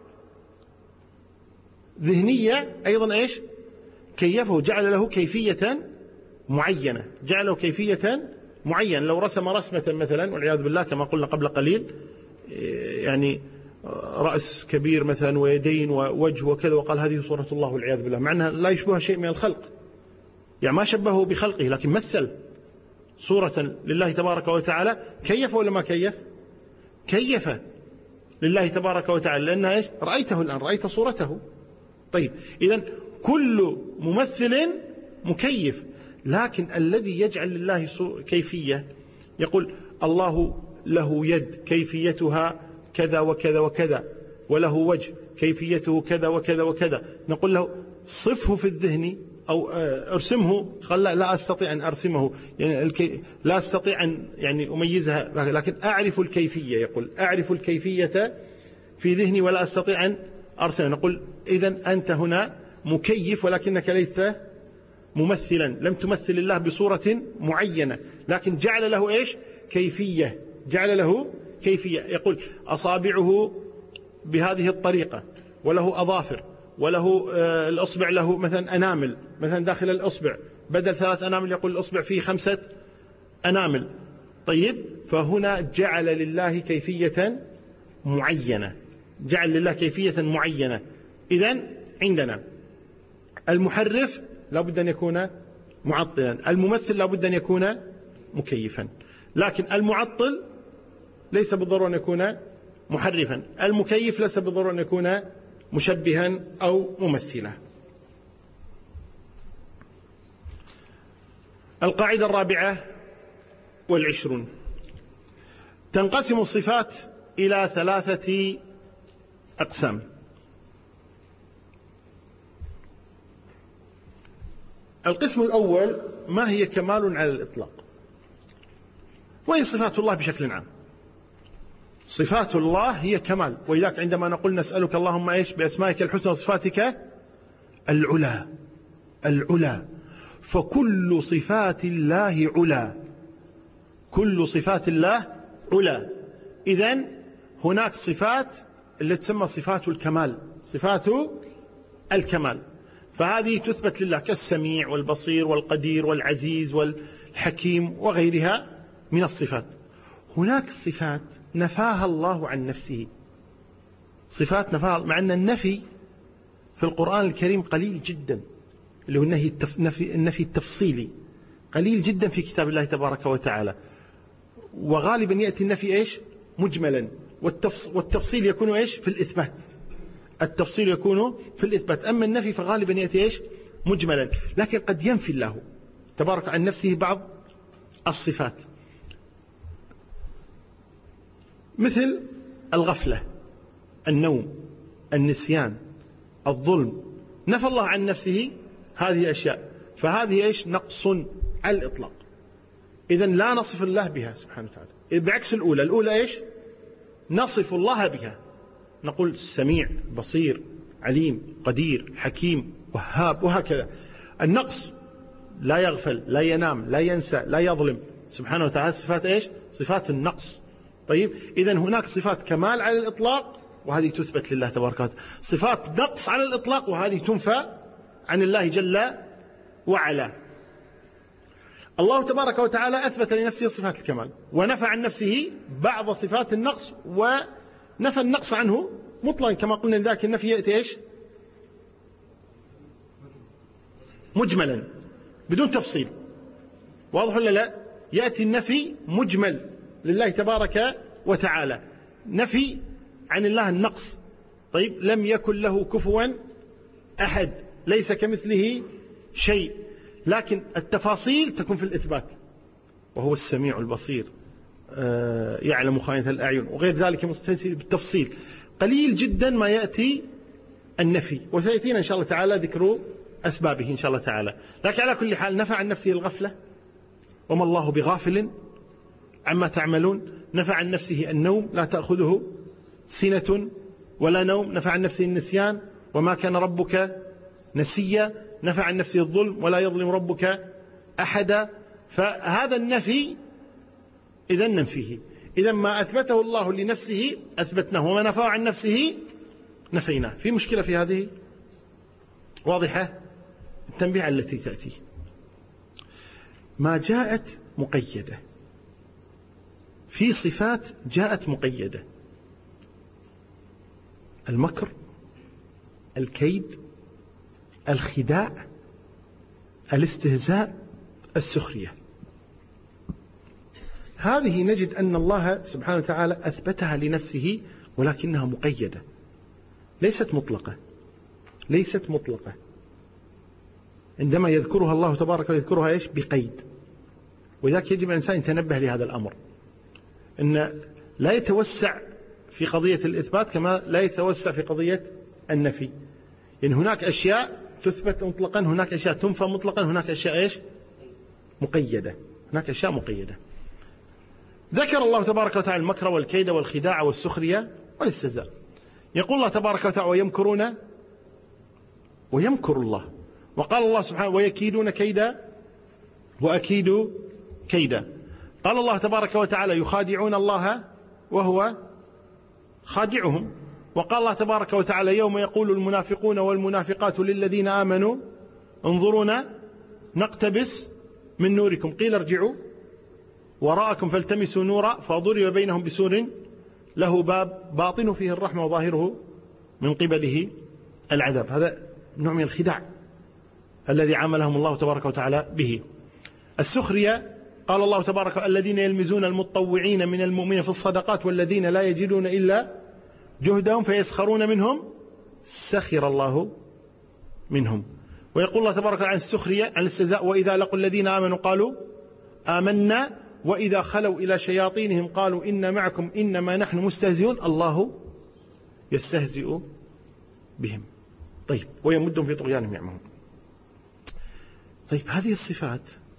ذهنية أيضا إيش؟ كيفه، جعل له كيفية معينة، جعل له كيفية معينة. لو رسم رسمة مثلا والعياذ بالله كما قلنا قبل قليل، يعني رأس كبير مثلا ويدين ووجه وكذا، وقال هذه صورة الله والعياذ بالله، مع أنها لا يشبه شيء من الخلق، يعني ما شبهه بخلقه، لكن مثل صورة لله تبارك وتعالى. كيف ولا ما كيف؟ كيف لله تبارك وتعالى، لأنها إيش؟ رأيته الآن، رأيت صورته. طيب، إذن كل ممثل مكيف، لكن الذي يجعل لله كيفية، يقول الله له يد كيفيتها كذا وكذا وكذا، وله وجه كيفيته كذا وكذا وكذا، نقول له صفه في الذهن أو أرسمه. قال لا أستطيع أن أرسمه، يعني لا أستطيع أن يعني أميزها، لكن أعرف الكيفية. يقول أعرف الكيفية في ذهني ولا أستطيع أن أرسمها. نقول إذن أنت هنا مكيف، ولكنك ليست ممثلا، لم تمثل الله بصورة معينة، لكن جعل له إيش؟ كيفية، جعل له كيفية. يقول أصابعه بهذه الطريقة، وله أظافر، وله الأصبع له مثلا أنامل، مثلا داخل الأصبع بدل 3 أنامل يقول الأصبع فيه 5 أنامل. طيب، فهنا جعل لله كيفية معينة، جعل لله كيفية معينة. إذن عندنا المحرف لا بد أن يكون معطلا، الممثل لا بد أن يكون مكيفا، لكن المعطل ليس بالضرورة أن يكون محرفا، المكيف ليس بالضرورة أن يكون مشبها أو ممثلا. القاعدة 24. تنقسم الصفات إلى 3 أقسام. القسم الأول: ما هي كمال على الإطلاق، وهي صفات الله بشكل عام. صفات الله هي كمال، ولذلك عندما نقول نسألك اللهم إيش بأسمائك الحسنى وصفاتك العلا، العلا، فكل صفات الله علا، كل صفات الله علا. إذن هناك صفات اللي تسمى صفات الكمال، صفات الكمال، فهذه تثبت لله كالسميع والبصير والقدير والعزيز والحكيم وغيرها من الصفات. هناك صفات نفاها الله عن نفسه، صفات نفاها، مع أن النفي في القرآن الكريم قليل جدا، اللي هو النفي التفصيلي قليل جدا في كتاب الله تبارك وتعالى، وغالبا يأتي النفي إيش مجملا، والتفصيل يكون إيش في الإثبات، التفصيل يكون في الإثبات. أما النفي فغالبا يأتي إيش مجملا، لكن قد ينفي الله تبارك عن نفسه بعض الصفات، مثل الغفلة، النوم، النسيان، الظلم، نفى الله عن نفسه هذه أشياء، فهذه إيش نقص على الإطلاق. إذن لا نصف الله بها سبحانه وتعالى، بعكس الأولى إيش نصف الله بها، نقول سميع، بصير، عليم، قدير، حكيم، وهاب، وهكذا. النقص: لا يغفل، لا ينام، لا ينسى، لا يظلم، سبحانه وتعالى صفات إيش صفات النقص. طيب، إذن هناك صفات كمال على الإطلاق وهذه تثبت لله تبارك وتعالى، صفات نقص على الإطلاق وهذه تنفى عن الله جل وعلا. الله تبارك وتعالى أثبت لنفسه صفات الكمال ونفى عن نفسه بعض صفات النقص، ونفى النقص عنه مطلقا كما قلنا، لذلك النفي يأتي إيش مجملا بدون تفصيل، واضح ولا لا؟ يأتي النفي مجمل لله تبارك وتعالى، نفي عن الله النقص. طيب، لم يكن له كفوا أحد، ليس كمثله شيء، لكن التفاصيل تكون في الإثبات، وهو السميع البصير، يعلم خائنة الأعين وغير ذلك مستفيد بالتفصيل. قليل جدا ما يأتي النفي، وسيأتينا إن شاء الله تعالى ذكر أسبابه إن شاء الله تعالى. لكن على كل حال نفى عن نفسه الغفلة، وما الله بغافل عما تعملون. نفى عن نفسه النوم، لا تأخذه سنة ولا نوم. نفى عن نفسه النسيان، وما كان ربك نسيا. نفى عن نفسه الظلم، ولا يظلم ربك أحدا. فهذا النفي إذن ننفيه، إذن ما أثبته الله لنفسه أثبتناه، وما نفاه عن نفسه نفيناه. في مشكلة في هذه واضحة؟ التنبيه التي تأتي ما جاءت مقيدة، في صفات جاءت مقيدة: المكر، الكيد، الخداع، الاستهزاء، السخرية. هذه نجد أن الله سبحانه وتعالى أثبتها لنفسه، ولكنها مقيدة، ليست مطلقة، ليست مطلقة. عندما يذكرها الله تبارك ويذكرها إيش بقيد، ولذلك يجب الإنسان يتنبه لهذا الأمر، أن لا يتوسع في قضية الإثبات كما لا يتوسع في قضية النفي. يعني هناك أشياء تثبت مطلقا، هناك أشياء تنفى مطلقا، هناك أشياء إيش مقيدة، هناك أشياء مقيدة. ذكر الله تبارك وتعالى المكر والكيد والخداع والسخرية والاستهزاء. يقول الله تبارك وتعالى: ويمكرون ويمكر الله. وقال الله سبحانه: ويكيدون كيدا وأكيد كيدا. قال الله تبارك وتعالى: يخادعون الله وهو خادعهم. وقال الله تبارك وتعالى: يوم يقول المنافقون والمنافقات للذين آمنوا انظرونا نقتبس من نوركم قيل ارجعوا وراءكم فالتمسوا نورا فضرب بينهم بسور له باب باطن فيه الرحمة وظاهره من قبله العذاب. هذا نوع من الخداع الذي عاملهم الله تبارك وتعالى به. السخرية: قال الله تبارك: الذين يلمزون المتطوعين من المؤمنين في الصدقات والذين لا يجدون إلا جهدهم فيسخرون منهم سخر الله منهم. ويقول الله تبارك وتعالى عن السخرية عن الاستهزاء: وإذا لقوا الذين آمنوا قالوا آمنا وإذا خلوا إلى شياطينهم قالوا إنا معكم إنما نحن مستهزئون الله يستهزئ بهم. طيب، ويمدهم في طغيانهم يعمهون. طيب، هذه الصفات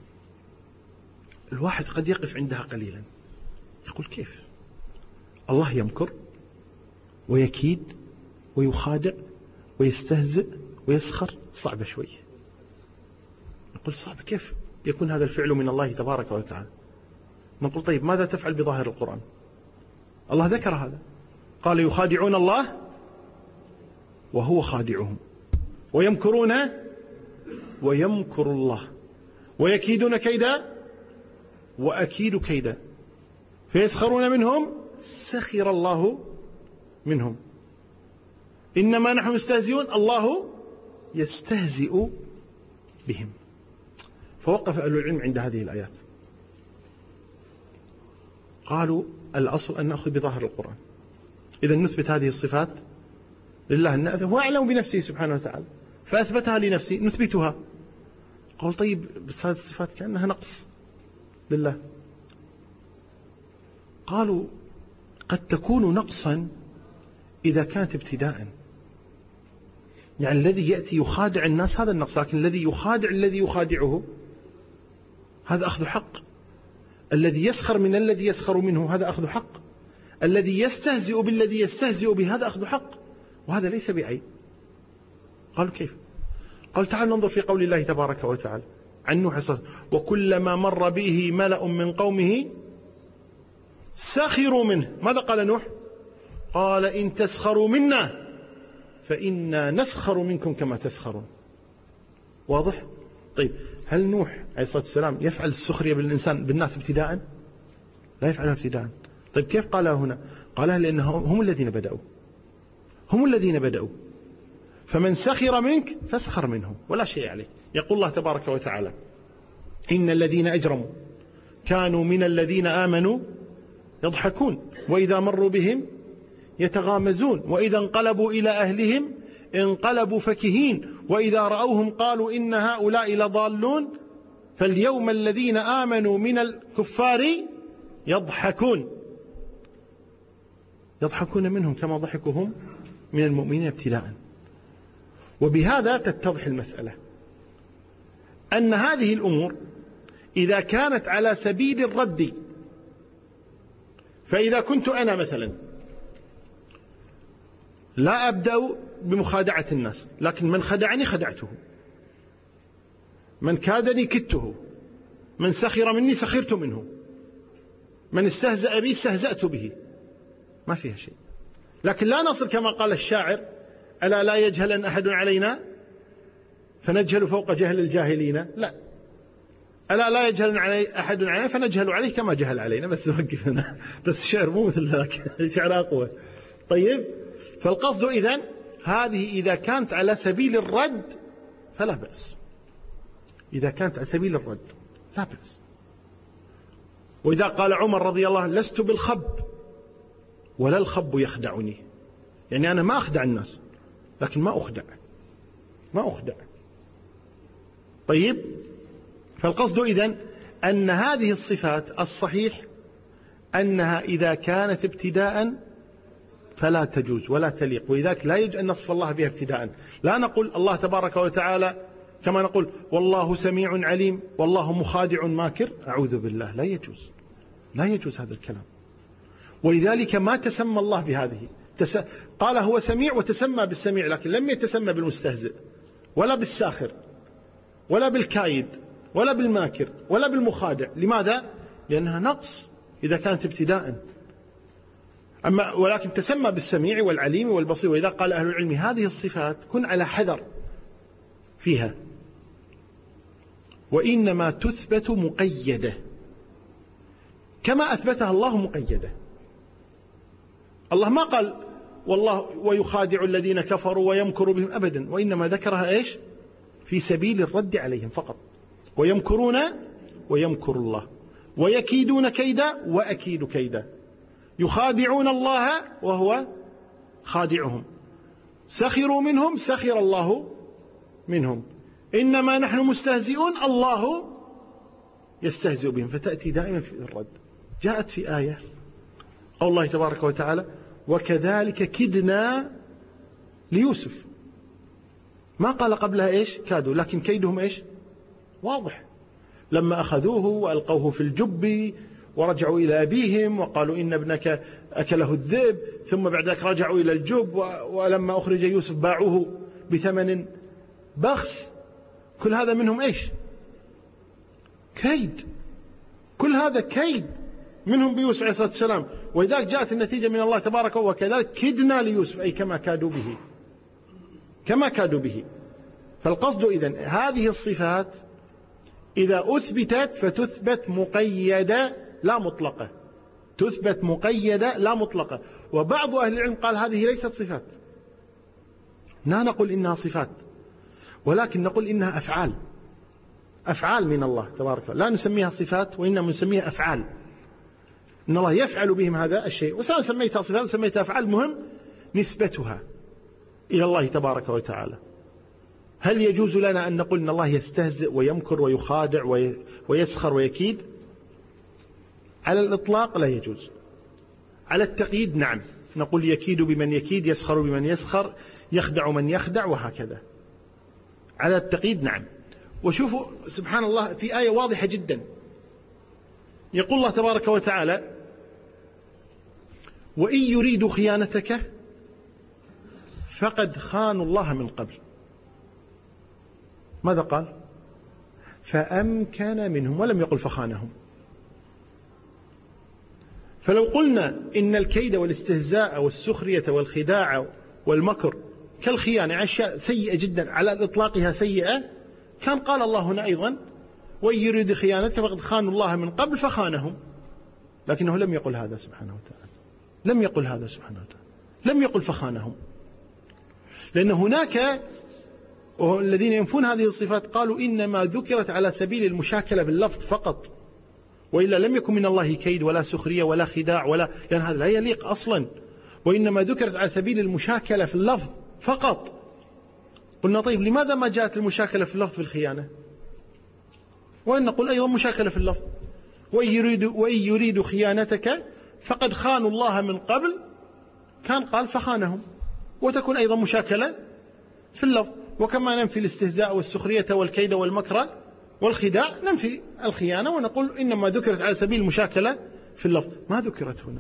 الواحد قد يقف عندها قليلا، يقول كيف الله يمكر ويكيد ويخادع ويستهزئ ويسخر؟ صعبة شوي. نقول صعب، كيف يكون هذا الفعل من الله تبارك وتعالى؟ نقول طيب، ماذا تفعل بظاهر القرآن؟ الله ذكر هذا، قال: يخادعون الله وهو خادعهم ويمكرون ويمكر الله ويكيدون كيدا وأكيد كيدا فيسخرون منهم سخر الله منهم إنما نحن مستهزئون الله يستهزئ بهم. فوقف أهل العلم عند هذه الآيات، قالوا الأصل أن نأخذ بظاهر القرآن. إذا نثبت هذه الصفات لله، هو أعلم بنفسه سبحانه وتعالى فأثبتها لنفسه، نثبتها. قال طيب، بس هذه الصفات كأنها نقص لله. قالوا قد تكون نقصا إذا كانت ابتداء، يعني الذي يأتي يخادع الناس هذا النقص، لكن الذي يخادع الذي يخادعه هذا أخذ حق. الذي يسخر من الذي يسخر منه هذا أخذ حق. الذي يستهزئ بالذي يستهزئ به هذا أخذ حق، وهذا ليس بعيب. قالوا كيف؟ قال تعال ننظر في قول الله تبارك وتعالى عن نوح: وكلما مر به ملأ من قومه سخروا منه. ماذا قال نوح؟ قال: إن تسخروا منا فإنا نسخر منكم كما تسخرون. واضح؟ طيب، هل نوح عليه الصلاة والسلام يفعل السخرية بالناس ابتداء؟ لا يفعلها ابتداء. طيب، كيف قالها هنا؟ قالها لأنهم هم الذين بدأوا، فمن سخر منك فاسخر منه ولا شيء عليه. يقول الله تبارك وتعالى: إن الذين أجرموا كانوا من الذين آمنوا يضحكون وإذا مروا بهم يتغامزون وإذا انقلبوا إلى أهلهم انقلبوا فكهين وإذا رأوهم قالوا إن هؤلاء لضالون فاليوم الذين آمنوا من الكفار يضحكون منهم كما ضحكوا هم من المؤمنين ابتداء. وبهذا تتضح المسألة أن هذه الأمور إذا كانت على سبيل الرد، فإذا كنت أنا مثلا لا أبدأ بمخادعة الناس، لكن من خدعني خدعته، من كادني كدته، من سخر مني سخرت منه، من استهزأ بي استهزأت به، ما فيها شيء. لكن لا نصل كما قال الشاعر: ألا لا يجهل أحد علينا فنجهل فوق جهل الجاهلين. لا، ألا لا يجهل أحد علينا فنجهل عليه كما جهل علينا. بس وقف هنا، بس الشعر مو مثل ذاك، شعر أقوى. طيب، فالقصد إذن هذه إذا كانت على سبيل الرد فلا بأس، إذا كانت على سبيل الرد لا بأس. وإذا قال عمر رضي الله عنه: لست بالخب ولا الخب يخدعني، يعني أنا ما أخدع الناس لكن ما أخدع. طيب، فالقصد إذن أن هذه الصفات الصحيح أنها إذا كانت ابتداء فلا تجوز ولا تليق، ولذلك لا يجوز أن نصف الله بها ابتداء. لا نقول الله تبارك وتعالى كما نقول والله سميع عليم والله مخادع ماكر، أعوذ بالله، لا يجوز هذا الكلام. ولذلك ما تسمى الله بهذه، قال هو سميع وتسمى بالسميع، لكن لم يتسمى بالمستهزئ ولا بالساخر ولا بالكايد ولا بالماكر ولا بالمخادع. لماذا؟ لأنها نقص إذا كانت ابتداء. ولكن تسمى بالسميع والعليم والبصير. وإذا قال أهل العلم هذه الصفات كن على حذر فيها، وإنما تثبت مقيدة كما أثبتها الله مقيدة. الله ما قال والله ويخادع الذين كفروا ويمكر بهم أبدا، وإنما ذكرها إيش؟ في سبيل الرد عليهم فقط. ويمكرون ويمكر الله ويكيدون كيدا وأكيد كيدا، يخادعون الله وهو خادعهم، سخروا منهم سخر الله منهم، إنما نحن مستهزئون الله يستهزئ بهم، فتأتي دائما في الرد. جاءت في آية قول الله تبارك وتعالى وكذلك كدنا ليوسف، ما قال قبلها إيش كادوا، لكن كيدهم إيش واضح. لما أخذوه وألقوه في الجب ورجعوا إلى أبيهم وقالوا إن ابنك أكله الذئب، ثم بعد ذلك رجعوا إلى الجب، ولما أخرج يوسف باعوه بثمن بخس. كل هذا منهم إيش كيد، كل هذا كيد منهم بيوسف عليه الصلاة والسلام. ولذلك جاءت النتيجة من الله تبارك وكذلك كدنا ليوسف، أي كما كادوا به، كما كادوا به. فالقصد إذن هذه الصفات إذا أثبتت فتثبت مقيدة لا مطلقة، تثبت مقيدة لا مطلقة. وبعض أهل العلم قال هذه ليست صفات، لا نقول إنها صفات، ولكن نقول إنها أفعال، أفعال من الله تبارك وتعالى، لا نسميها صفات وإنما نسميها أفعال، إن الله يفعل بهم هذا الشيء. وسواء سميتها صفات سميتها أفعال، مهم نسبتها إلى الله تبارك وتعالى. هل يجوز لنا أن نقول إن الله يستهزئ ويمكر ويخادع ويسخر ويكيد؟ على الإطلاق لا يجوز. على التقييد نعم، نقول يكيد بمن يكيد، يسخر بمن يسخر، يخدع من يخدع، وهكذا. على التقييد نعم. وشوفوا سبحان الله في آية واضحة جدا، يقول الله تبارك وتعالى وإن يريدوا خيانتك فقد خانوا الله من قبل. ماذا قال؟ فأمكن منهم، ولم يقل فخانهم. فلو قلنا إن الكيد والاستهزاء والسخرية والخداع والمكر كالخيانة أشياء سيئة جدا على إطلاقها سيئة، كان قال الله هنا أيضا وإن يريد خيانتك فقد خانوا الله من قبل فخانهم. لكنه لم يقل هذا سبحانه وتعالى، لم يقل هذا سبحانه وتعالى، لم يقل فخانهم. لأن هناك الذين ينفون هذه الصفات قالوا إنما ذكرت على سبيل المشاكلة باللفظ فقط، وإلا لم يكن من الله كيد ولا سخرية ولا خداع ولا، يعني هذا لا يليق أصلا، وإنما ذكرت على سبيل المشاكلة في اللفظ فقط. قلنا طيب لماذا ما جاءت المشاكلة في اللفظ في الخيانة؟ وإن نقول أيضا مشاكلة في اللفظ، وإن يريد خيانتك فقد خانوا الله من قبل، كان قال فخانهم، وتكون أيضا مشاكلة في اللفظ. وكما ننفي الاستهزاء والسخرية والكيد والمكر والخداع ننفي الخيانة، ونقول إنما ذكرت على سبيل المشاكلة في اللفظ، ما ذكرت هنا،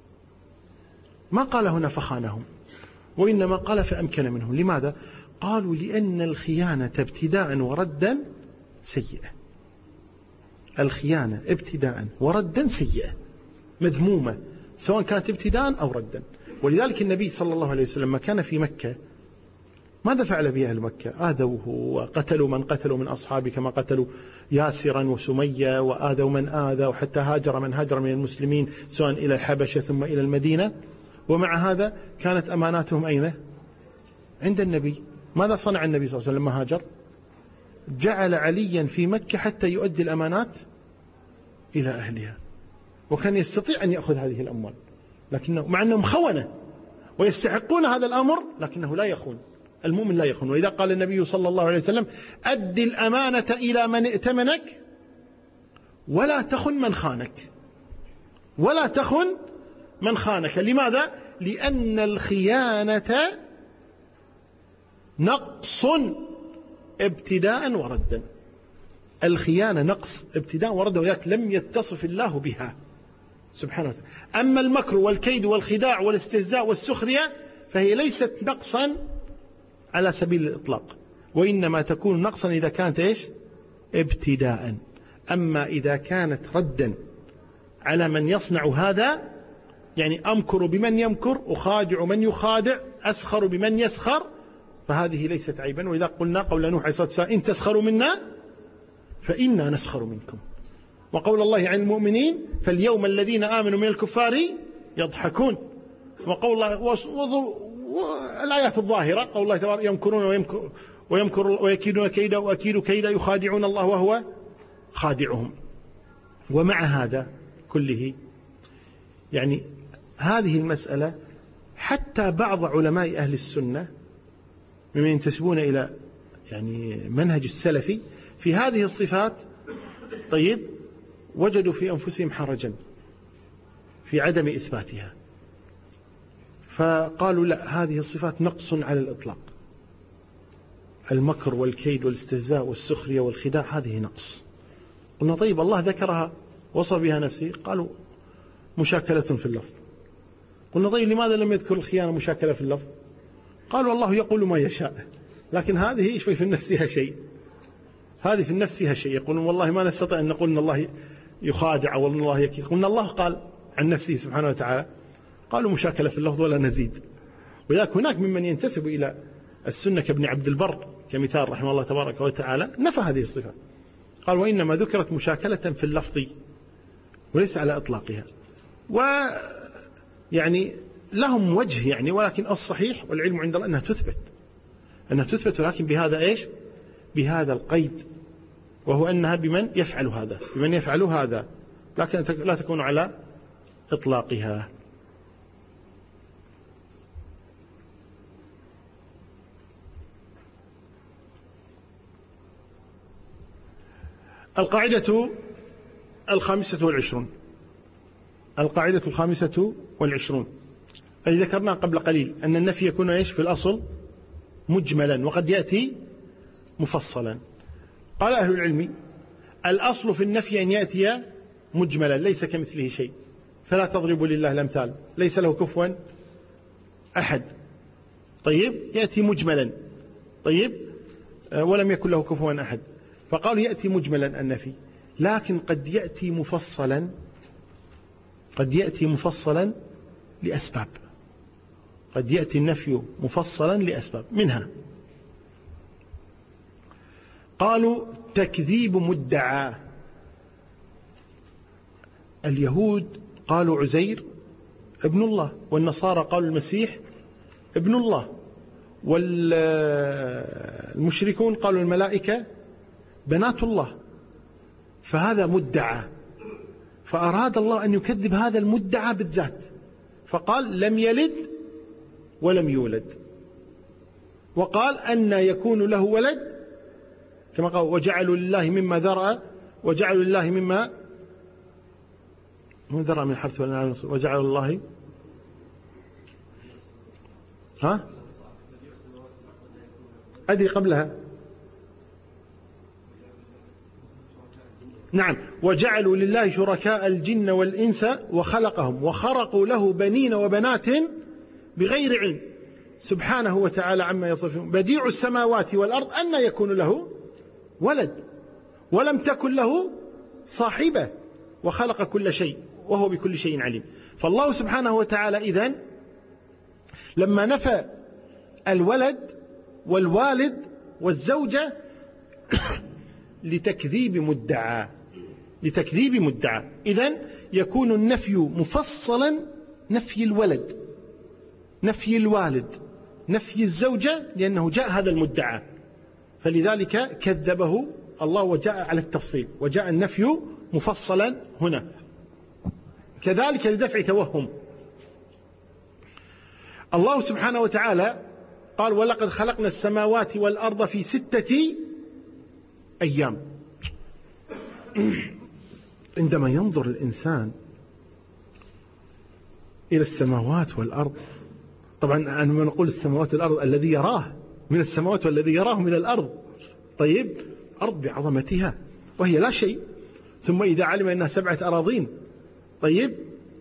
ما قال هنا فخانهم، وإنما قال فأمكن منهم. لماذا؟ قالوا لأن الخيانة ابتداء وردا سيئة، الخيانة ابتداء وردا سيئة مذمومة، سواء كانت ابتداء أو ردا. ولذلك النبي صلى الله عليه وسلم لما كان في مكة ماذا فعل به أهل مكة؟ آذوه وقتلوا من قتلوا من أصحابه، كما قتلوا ياسرا وسمية، وآذوا من آذى، وحتى هاجر من هاجر من المسلمين سواء إلى الحبشة ثم إلى المدينة. ومع هذا كانت أماناتهم أين؟ عند النبي. ماذا صنع النبي صلى الله عليه وسلم لما هاجر؟ جعل عليا في مكة حتى يؤدي الأمانات إلى أهلها، وكان يستطيع أن يأخذ هذه الأموال، لكنه مع أنهم خونة ويستحقون هذا الأمر، لكنه لا يخون، المؤمن لا يخون. وإذا قال النبي صلى الله عليه وسلم أد الأمانة إلى من ائتمنك ولا تخن من خانك، ولا تخن من خانك. لماذا؟ لأن الخيانة نقص ابتداء وردا، الخيانة نقص ابتداء وردا، وذلك لم يتصف الله بها سبحانه وتعالى. أما المكر والكيد والخداع والاستهزاء والسخرية فهي ليست نقصا على سبيل الإطلاق، وإنما تكون نقصا إذا كانت إيش؟ ابتداء. أما إذا كانت ردا على من يصنع هذا، يعني أمكر بمن يمكر، أخادع من يخادع، أسخر بمن يسخر، فهذه ليست عيبا. وإذا قلنا قول نوح عليه الصلاة والسلام إن تسخروا منا فإنا نسخر منكم، وقول الله عن المؤمنين فاليوم الذين آمنوا من الكفار يضحكون، وقول الله الآيات الظاهرة قول الله تبارك يمكرون ويكيدون كيدا وأكيد كيدا يخادعون الله وهو خادعهم. ومع هذا كله يعني هذه المسألة حتى بعض علماء أهل السنة ممن ينتسبون إلى يعني منهج السلفي في هذه الصفات، طيب، وجدوا في أنفسهم حرجا في عدم إثباتها، فقالوا لا، هذه الصفات نقص على الإطلاق. المكر والكيد والاستهزاء والسخرية والخداع هذه نقص. قلنا طيب الله ذكرها وصف بها نفسه، قالوا مشاكلة في اللفظ. قلنا طيب لماذا لم يذكر الخيانة مشاكلة في اللفظ؟ قالوا الله يقول ما يشاء، لكن هذه شوي في النفس فيها شيء، هذه في النفس فيها شيء. يقولون والله ما نستطيع أن نقول أن الله يخادع وأن الله يكيد. قلنا الله قال عن نفسه سبحانه وتعالى، قالوا مشاكلة في اللفظ ولا نزيد. وذلك هناك ممن ينتسب إلى السنة كابن عبد البر كمثال رحمه الله تبارك وتعالى، نفى هذه الصفات، قال وإنما ذكرت مشاكلة في اللفظ وليس على إطلاقها. ويعني لهم وجه يعني، ولكن الصحيح والعلم عند الله أنها تثبت، ولكن بهذا إيش؟ بهذا القيد، وهو أنها بمن يفعل هذا، لكن لا تكون على إطلاقها. القاعدة 25. القاعدة 25 الذي ذكرناه قبل قليل، أن النفي يكون إيش في الأصل مجملا وقد يأتي مفصلا. قال أهل العلم الأصل في النفي أن يأتي مجملا، ليس كمثله شيء، فلا تضربوا لله الأمثال، ليس له كفوا أحد. طيب يأتي مجملا، طيب، ولم يكن له كفوا أحد، فقالوا يأتي مجملا النفي، لكن قد يأتي مفصلا لأسباب، قد يأتي النفي مفصلا لأسباب، منها قالوا تكذيب مدعى. اليهود قالوا عزير ابن الله، والنصارى قالوا المسيح ابن الله، والمشركون قالوا الملائكة بنات الله، فهذا مدعى، فأراد الله أن يكذب هذا المدعى بالذات، فقال لم يلد ولم يولد، وقال أن يكون له ولد، كما قال وجعلوا لله مما ذرأ، وجعلوا لله مما ذرأ من الحرث والأنعام، وجعلوا الله أدري قبلها، نعم، وجعلوا لله شركاء الجن والإنس وخلقهم وخرقوا له بنين وبنات بغير علم سبحانه وتعالى عما يصفون، بديع السماوات والأرض أن يكون له ولد ولم تكن له صاحبة وخلق كل شيء وهو بكل شيء عليم. فالله سبحانه وتعالى إذن لما نفى الولد والوالد والزوجة لتكذيب مدعى، إذن يكون النفي مفصلا، نفي الولد، نفي الوالد، نفي الزوجة، لأنه جاء هذا المدعى، فلذلك كذبه الله وجاء على التفصيل، وجاء النفي مفصلا هنا. كذلك لدفع توهم، الله سبحانه وتعالى قال ولقد خلقنا السماوات والأرض في 6 أيام. عندما ينظر الإنسان إلى السماوات والأرض، طبعا أنا من نقول السماوات والأرض الذي يراه من السماوات والذي يراه من الأرض، طيب، أرض بعظمتها وهي لا شيء، ثم إذا علم أنها 7 أراضين، طيب،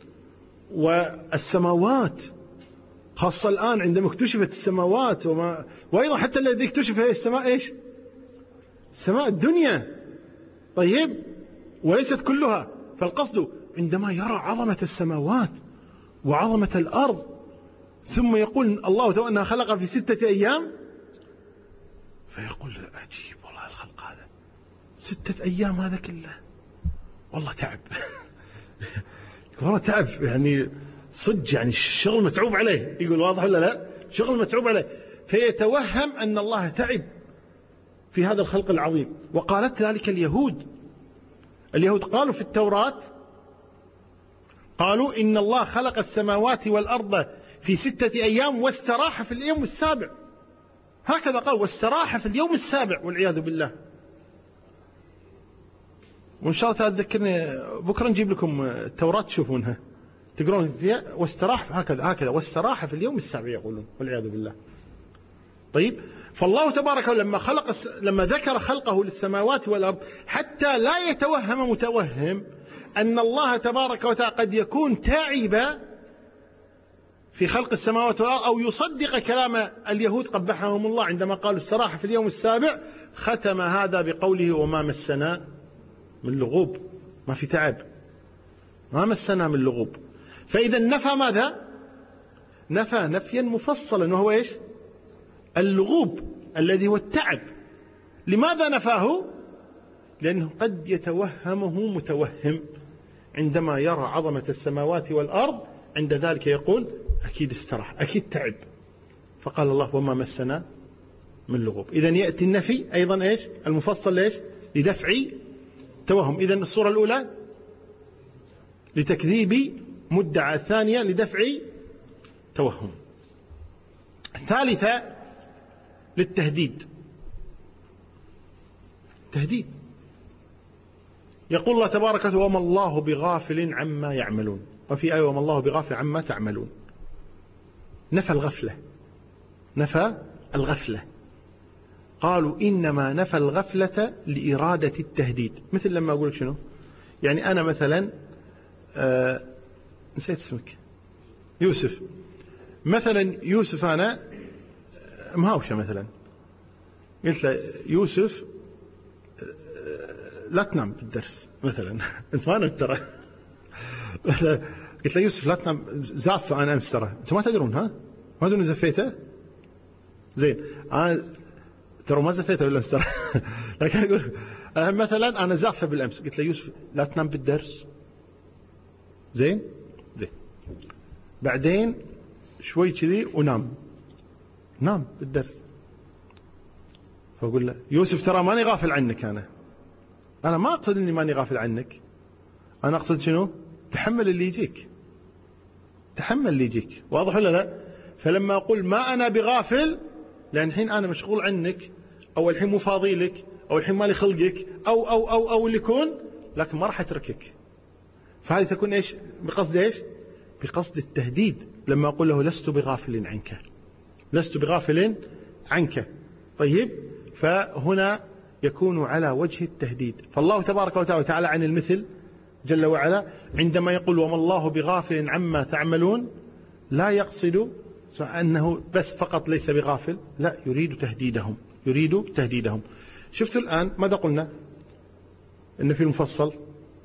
والسماوات خاصة الآن عندما اكتشفت السماوات، وأيضا حتى الذي اكتشف هي السماء إيش؟ سماء الدنيا، طيب، وليست كلها. فالقصد عندما يرى عظمة السماوات وعظمة الأرض، ثم يقول الله تعالى أنها خلق في 6 أيام، فيقول عجيب والله الخلق هذا 6 أيام، هذا كله والله تعب والله تعب، يعني صدق، يعني الشغل متعوب عليه، يقول واضح ولا لا؟ شغل متعوب عليه، فيتوهم أن الله تعب في هذا الخلق العظيم. وقالت ذلك اليهود قالوا في التوراة، قالوا إن الله خلق السماوات والأرض في 6 أيام واستراح في اليوم السابع. هكذا قال واستراح في اليوم السابع والعياذ بالله. وإن شاء الله تذكرني بكرة نجيب لكم التوراة تشوفونها تقرون فيها. واستراح هكذا واستراح في اليوم السابع يقولون والعياذ بالله. طيب، فالله تبارك لما ذكر خلقه للسماوات والأرض حتى لا يتوهم متوهم أن الله تبارك وتعالى قد يكون تعب في خلق السماوات والأرض أو يصدق كلام اليهود قبحهم الله عندما قالوا استراح في اليوم السابع، ختم هذا بقوله وما مسنا من لغوب. ما في تعب، ما مسنا من لغوب. فإذا نفى ماذا؟ نفى نفيا مفصلا، وهو إيش؟ اللغوب الذي هو التعب. لماذا نفاه؟ لأنه قد يتوهمه متوهم عندما يرى عظمة السماوات والأرض، عند ذلك يقول أكيد استراح، أكيد تعب. فقال الله وما مسنا من لغوب. إذن يأتي النفي أيضا إيش؟ المفصل إيش؟ لدفع توهم. إذن الصورة الأولى لتكذيب مدعى، الثانية لدفع توهم، الثالثة للتهديد. تهديد. يقول الله تبارك وتعالى وما الله بغافل عما يعملون، وفي آية وما الله بغافل عما تعملون. نفى الغفلة، نفى الغفلة. قالوا إنما نفى الغفلة لإرادة التهديد. مثل لما أقول لك شنو؟ يعني أنا مثلا نسيت اسمك، يوسف مثلا. يوسف أنا مهاوشة مثلا، قلت له يوسف لا تنام بالدرس مثلا أنت ما نمت ترى. قلت له يوسف لا تنام، زافة أنا أمس ترى، أنتم ما تدرون، ها ما تدرون زفيته زين. أنا ترى ما زفيته بالأمس ترى. لكن أقول مثلا أنا زافة بالأمس، قلت له يوسف لا تنام بالدرس، زين. بعدين شوي كذي ونام، نام بالدرس. فأقول له يوسف ترى ماني غافل عنك، أنا ما أقصد إني ماني غافل عنك، أنا أقصد شنو؟ تحمل اللي يجيك، تحمل اللي يجيك. واضح ولا لا؟ فلما أقول ما أنا بغافل، لأن الحين أنا مشغول عنك، أو الحين مو فاضي لك، أو الحين مالي خلقك، أو اللي يكون، لكن ما راح أتركك. فهذه تكون إيش؟ بقصد إيش؟ بقصد التهديد. لما أقول له لست بغافل عنك، لست بغافل عنك. طيب، فهنا يكون على وجه التهديد. فالله تبارك وتعالى عن المثل جل وعلا عندما يقول وما الله بغافل عما تعملون، لا يقصد أنه بس فقط ليس بغافل، لا، يريد تهديدهم، يريد تهديدهم. شفتوا الآن ماذا قلنا؟ إن في المفصل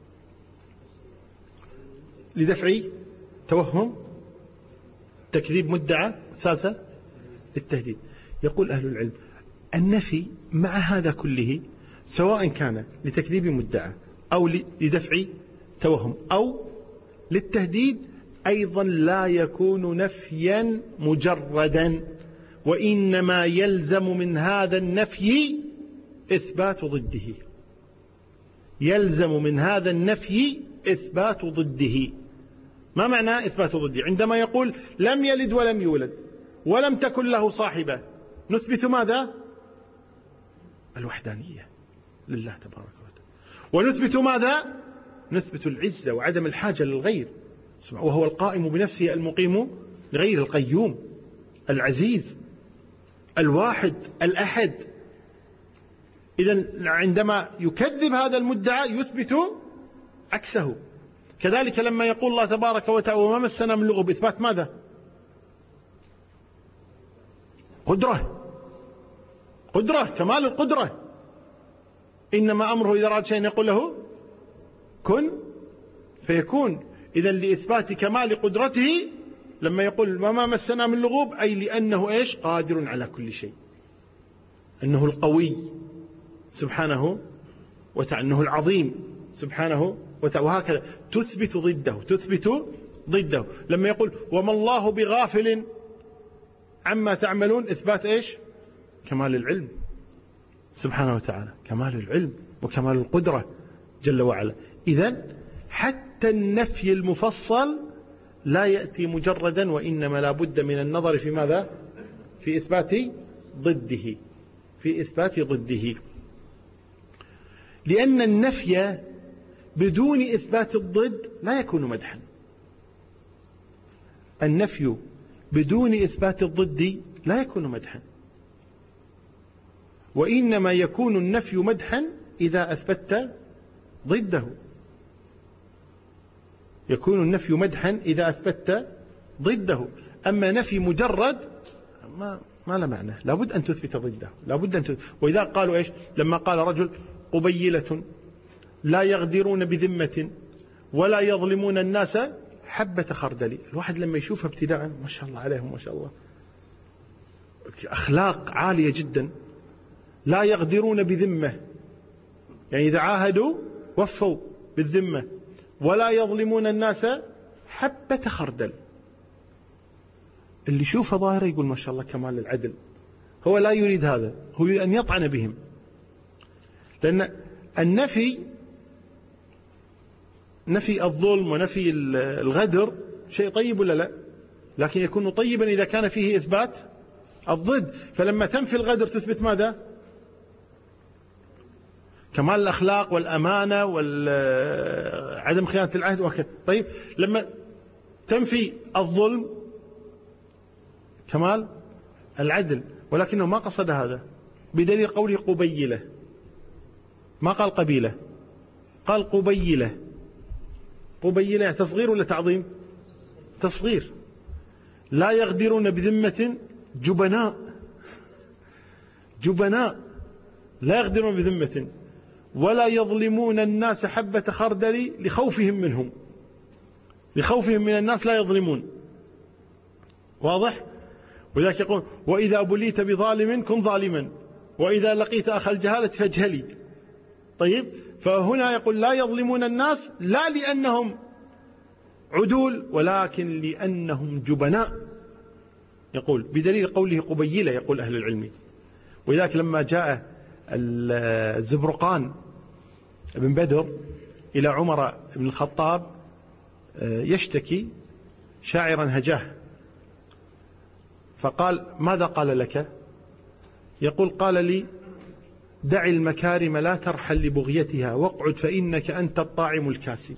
لدفع توهم، تكذيب مدعى، ثالثة للتهديد. يقول أهل العلم النفي مع هذا كله سواء كان لتكذيب مدعى أو لدفع توهم أو للتهديد أيضا لا يكون نفيا مجردا، وإنما يلزم من هذا النفي إثبات ضده. يلزم من هذا النفي إثبات ضده. ما معنى إثبات ضده؟ عندما يقول لم يلد ولم يولد ولم تكن له صاحبة، نثبت ماذا؟ الوحدانية لله تبارك وتعالى. ونثبت ماذا؟ نثبت العزة وعدم الحاجة للغير، وهو القائم بنفسه المقيم لغير، القيوم العزيز الواحد الأحد. إذن عندما يكذب هذا المدعى يثبت عكسه. كذلك لما يقول الله تبارك وتعالى وما مسنا من لغوب، إثبات ماذا؟ قدرة، قدرة، كمال القدرة. إنما أمره إذا أراد شيئا يقول له كن فيكون. إذن لإثبات كمال قدرته لما يقول وما مسنا من لغوب، أي لأنه إيش؟ قادر على كل شيء، أنه القوي سبحانه وتعالى، أنه العظيم سبحانه وتعالى. وهكذا تثبت ضده، تثبت ضده. لما يقول وما الله بغافل عما تعملون، إثبات إيش؟ كمال العلم سبحانه وتعالى، كمال العلم وكمال القدرة جل وعلا. إذن حتى النفي المفصل لا يأتي مجردا، وإنما لا بد من النظر في ماذا؟ في إثبات ضده، في إثبات ضده، لأن النفي بدون إثبات الضد لا يكون مدحا. النفي بدون إثبات الضد لا يكون مدحا، وإنما يكون النفي مدحا إذا أثبتت ضده. يكون النفي مدحا إذا أثبتت ضده. أما نفي مجرد ما له معنى، لابد أن تثبت ضده، لابد أن تثبت. وإذا قالوا إيش؟ لما قال رجل قبيلة لا يغدرون بذمة ولا يظلمون الناس حبة خردل، الواحد لما يشوفها ابتداء ما شاء الله عليهم، ما شاء الله أخلاق عالية جدا. لا يغدرون بذمة، يعني إذا عاهدوا وفوا بالذمة، ولا يظلمون الناس حبة خردل. اللي يشوفه ظاهره يقول ما شاء الله كمال العدل. هو لا يريد هذا، هو يريد أن يطعن بهم، لأن النفي، نفي الظلم ونفي الغدر شيء طيب ولا لا؟ لكن يكون طيبا إذا كان فيه إثبات الضد. فلما تنفي الغدر تثبت ماذا؟ كمال الأخلاق والأمانة وعدم خيانة العهد وكذا. طيب لما تنفي الظلم كمال العدل، ولكنه ما قصد هذا، بدليل قوله قبيلة، ما قال قبيلة، قال قبيلة. قبيلة تصغير ولا تعظيم؟ تصغير. لا يغدرون بذمة جبناء، جبناء لا يغدرون بذمة، ولا يظلمون الناس حبة خردل لخوفهم منهم، لخوفهم من الناس لا يظلمون. واضح؟ ولذلك يقول وإذا بليت بظالم كن ظالما، وإذا لقيت أخ الجهالة فاجهلي. طيب، فهنا يقول لا يظلمون الناس لا لأنهم عدول، ولكن لأنهم جبناء. يقول بدليل قوله قبيلة، يقول أهل العلم. ولذلك لما جاء الزبرقان بن بدر إلى عمر بن الخطاب يشتكي شاعرا هجاه، فقال ماذا قال لك؟ يقول قال لي دع المكارم لا ترحل لبغيتها واقعد فإنك أنت الطاعم الكاسي.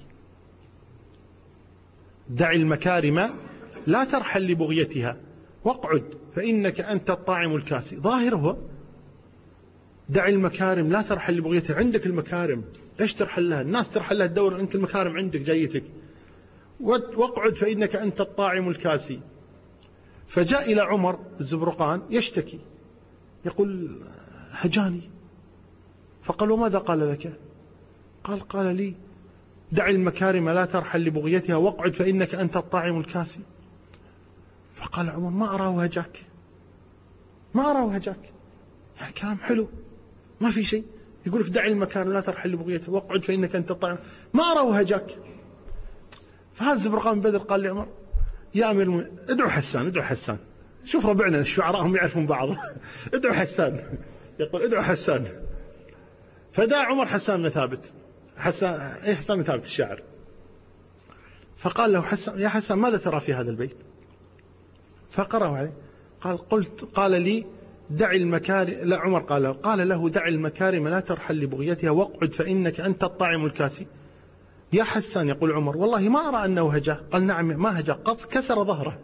دع المكارم لا ترحل لبغيتها واقعد فإنك أنت الطاعم الكاسي. ظاهره دع المكارم لا ترحل لبغيتها. عندك المكارم، ليش ترحل لها؟ الناس ترحل لها الدور، أنت المكارم عندك جايتك. واقعد فإنك أنت الطاعم الكاسي. فجاء إلى عمر الزبرقان يشتكي، يقول هجاني. فقال وماذا قال لك؟ قال لي دع المكارم لا ترحل لبغيتها واقعد فإنك أنت الطاعم الكاسي. فقال عمر ما أراه هجاك، ما أراه هجاك، يعني كلام حلو ما في شيء، يقول لك دع المكارم لا ترحل لبغيتها واقعد فإنك أنت الطاعم، ما أراه هجاك. فهذا الزبرقان بن بدر قال لعمر يا أمير المؤمنين ادعو حسان، ادعو حسان، شوف ربعنا الشعراء هم يعرفون بعض ادعو حسان. يقول ادعو حسان. فدعا عمر حسان بن ثابت، حسان بن ثابت الشاعر. فقال له حسان يا حسان ماذا ترى في هذا البيت؟ فقرأه عليه. قال لي دع المكارم، لا عمر قال له دع المكارم لا ترحل لبغيتها واقعد فإنك أنت الطاعم الكاسي. يا حسان، يقول عمر والله ما أرى أنه هجاه. قال نعم ما هجاه، كسر ظهره.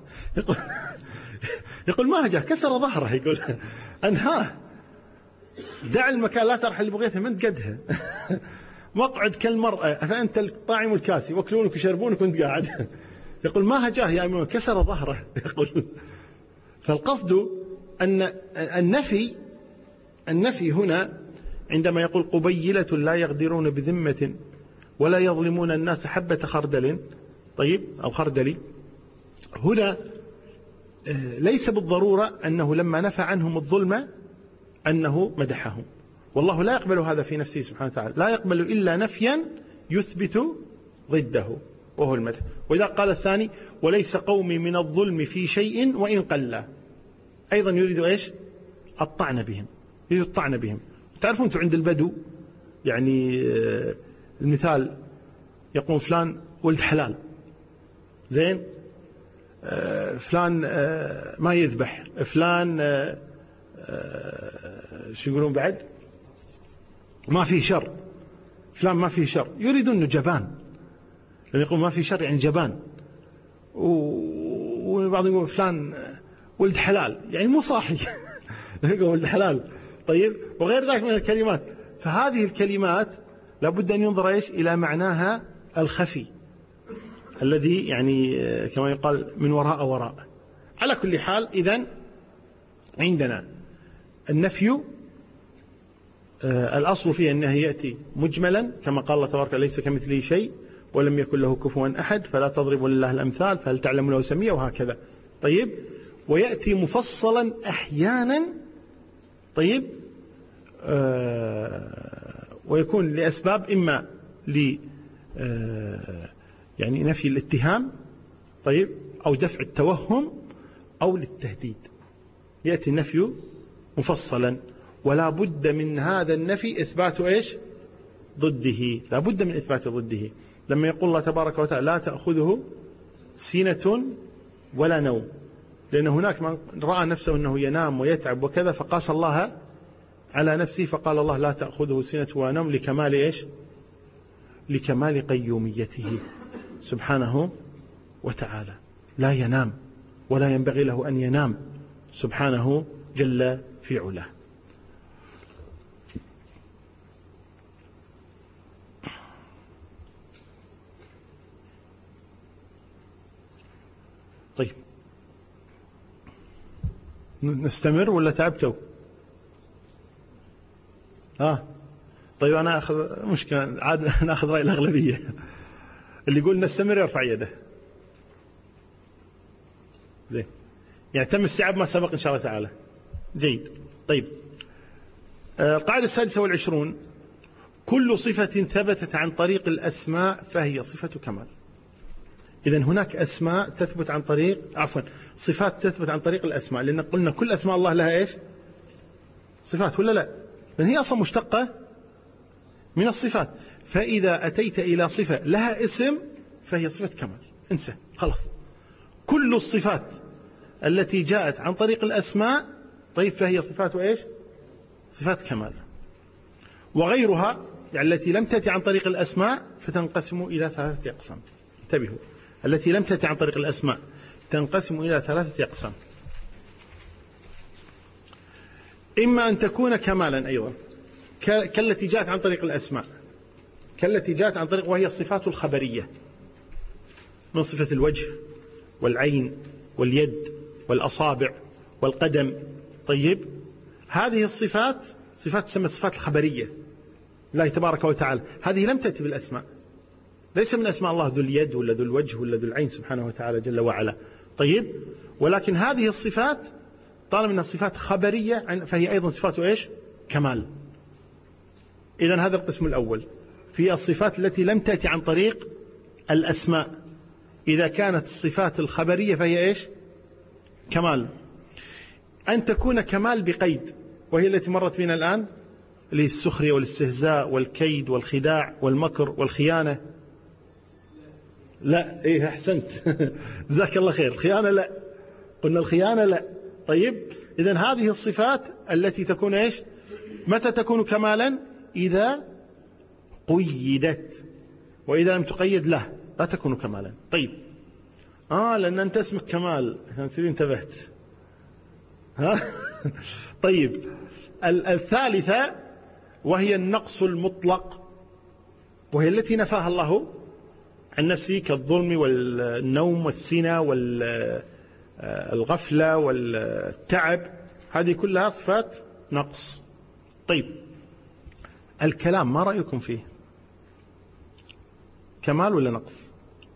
يقول ما هجاه، كسر ظهره. يقول أنهاه. دع المكان لا ترحل لبغيتها من قدها واقعد كالمرأة فأنت الطاعم الكاسي، واكلونك وشربونك وانت قاعد. يقول ما هجاه يا أمير، كسر ظهره. يقول فالقصد أن النفي هنا عندما يقول قبيلة لا يغدرون بذمة ولا يظلمون الناس حبة خردل، طيب أو خردل، هنا ليس بالضرورة أنه لما نفى عنهم الظلم أنه مدحهم، والله لا يقبل هذا في نفسه سبحانه وتعالى، لا يقبل إلا نفيا يثبت ضده وهو المدح. وإذا قال الثاني وليس قومي من الظلم في شيء وإن قل، أيضا يريد إيش؟ الطعن بهم، يريد الطعن بهم. تعرفون أنتم عند البدو يعني المثال يقول فلان ولد حلال زين، فلان ما يذبح، فلان شو يقولون بعد؟ ما فيه شر، فلان ما فيه شر، يريدون أنه جبان، لأن يقول ما فيه شر يعني جبان. والبعض يقول فلان ولد حلال، يعني مو صاحي يقول ولد حلال. طيب، وغير ذلك من الكلمات. فهذه الكلمات لابد أن ينظر إيش إلى معناها الخفي الذي يعني كما يقال من وراء. على كل حال، إذن عندنا النفي الأصل فيه أنه يأتي مجملا كما قال الله تبارك ليس كمثله شيء ولم يكن له كفوا أحد فلا تضربوا لله الأمثال فهل تعلم له سميا، وهكذا. طيب، ويأتي مفصلا أحيانا. طيب، ويكون لأسباب إما يعني نفي الاتهام، طيب، أو دفع التوهم، أو للتهديد. يأتي النفي مفصلا، ولا بد من هذا النفي إثبات إيش؟ ضده، لا بد من إثبات ضده. لما يقول الله تبارك وتعالى لا تأخذه سنة ولا نوم، لأن هناك من رأى نفسه أنه ينام ويتعب وكذا فقاس الله على نفسه، فقال الله لا تأخذه سنة ولا نوم لكمال إيش؟ لكمال قيوميته سبحانه وتعالى، لا ينام ولا ينبغي له أن ينام سبحانه جل في علاه. طيب، نستمر ولا تعبتوا؟ طيب، أنا أخذ مشكلة عاد نأخذ رأي الأغلبية. اللي يقول نستمر يرفع يده. ليه؟ يعني تم استيعاب ما سبق إن شاء الله تعالى. جيد. طيب، القاعدة 26: كل صفة ثبتت عن طريق الأسماء فهي صفة كمال. إذن هناك أسماء تثبت عن طريق صفات تثبت عن طريق الأسماء، لأن قلنا كل أسماء الله لها إيش؟ صفات ولا لا؟ لأن هي أصلا مشتقة من الصفات. فإذا أتيت إلى صفة لها اسم فهي صفة كمال، انسى خلاص. كل الصفات التي جاءت عن طريق الأسماء طيب فهي صفات إيش؟ صفات كمال. وغيرها يعني التي لم تأتي عن طريق الأسماء فتنقسم إلى 3 أقسام. انتبهوا، التي لم تأتي عن طريق الأسماء تنقسم إلى 3 أقسام. إما أن تكون كمالا أيضا كالتي جاءت عن طريق الأسماء، كالتي جاءت عن طريق، وهي الصفات الخبرية من صفة الوجه والعين واليد والأصابع والقدم. طيب، هذه الصفات صفات تسمى الصفات الخبرية الله تبارك وتعالى، هذه لم تأتي بالأسماء، ليس من أسماء الله ذو اليد ولا ذو الوجه ولا ذو العين سبحانه وتعالى جل وعلا. طيب، ولكن هذه الصفات طالما أنها صفات خبرية فهي أيضا صفات إيش؟ كمال. إذن هذا القسم الأول في الصفات التي لم تأتي عن طريق الأسماء. إذا كانت الصفات الخبرية فهي إيش؟ كمال. أن تكون كمال بقيد، وهي التي مرت بنا الآن، اللي هي السخرية والاستهزاء والكيد والخداع والمكر والخيانة. لا، إيه، أحسنت جزاك الله خير. الخيانة لا، قلنا الخيانة لا. طيب، إذن هذه الصفات التي تكون إيش؟ متى تكون كمالا؟ إذا قيدت، وإذا لم تقيد لا تكون كمالا. طيب، لأن أنت اسمك كمال، انتبهت. طيب، الثالثة وهي النقص المطلق، وهي التي نفاها الله عن نفسه كالظلم والنوم والسنة والغفلة والتعب، هذه كلها صفات نقص. طيب، الكلام ما رأيكم فيه؟ كمال ولا نقص؟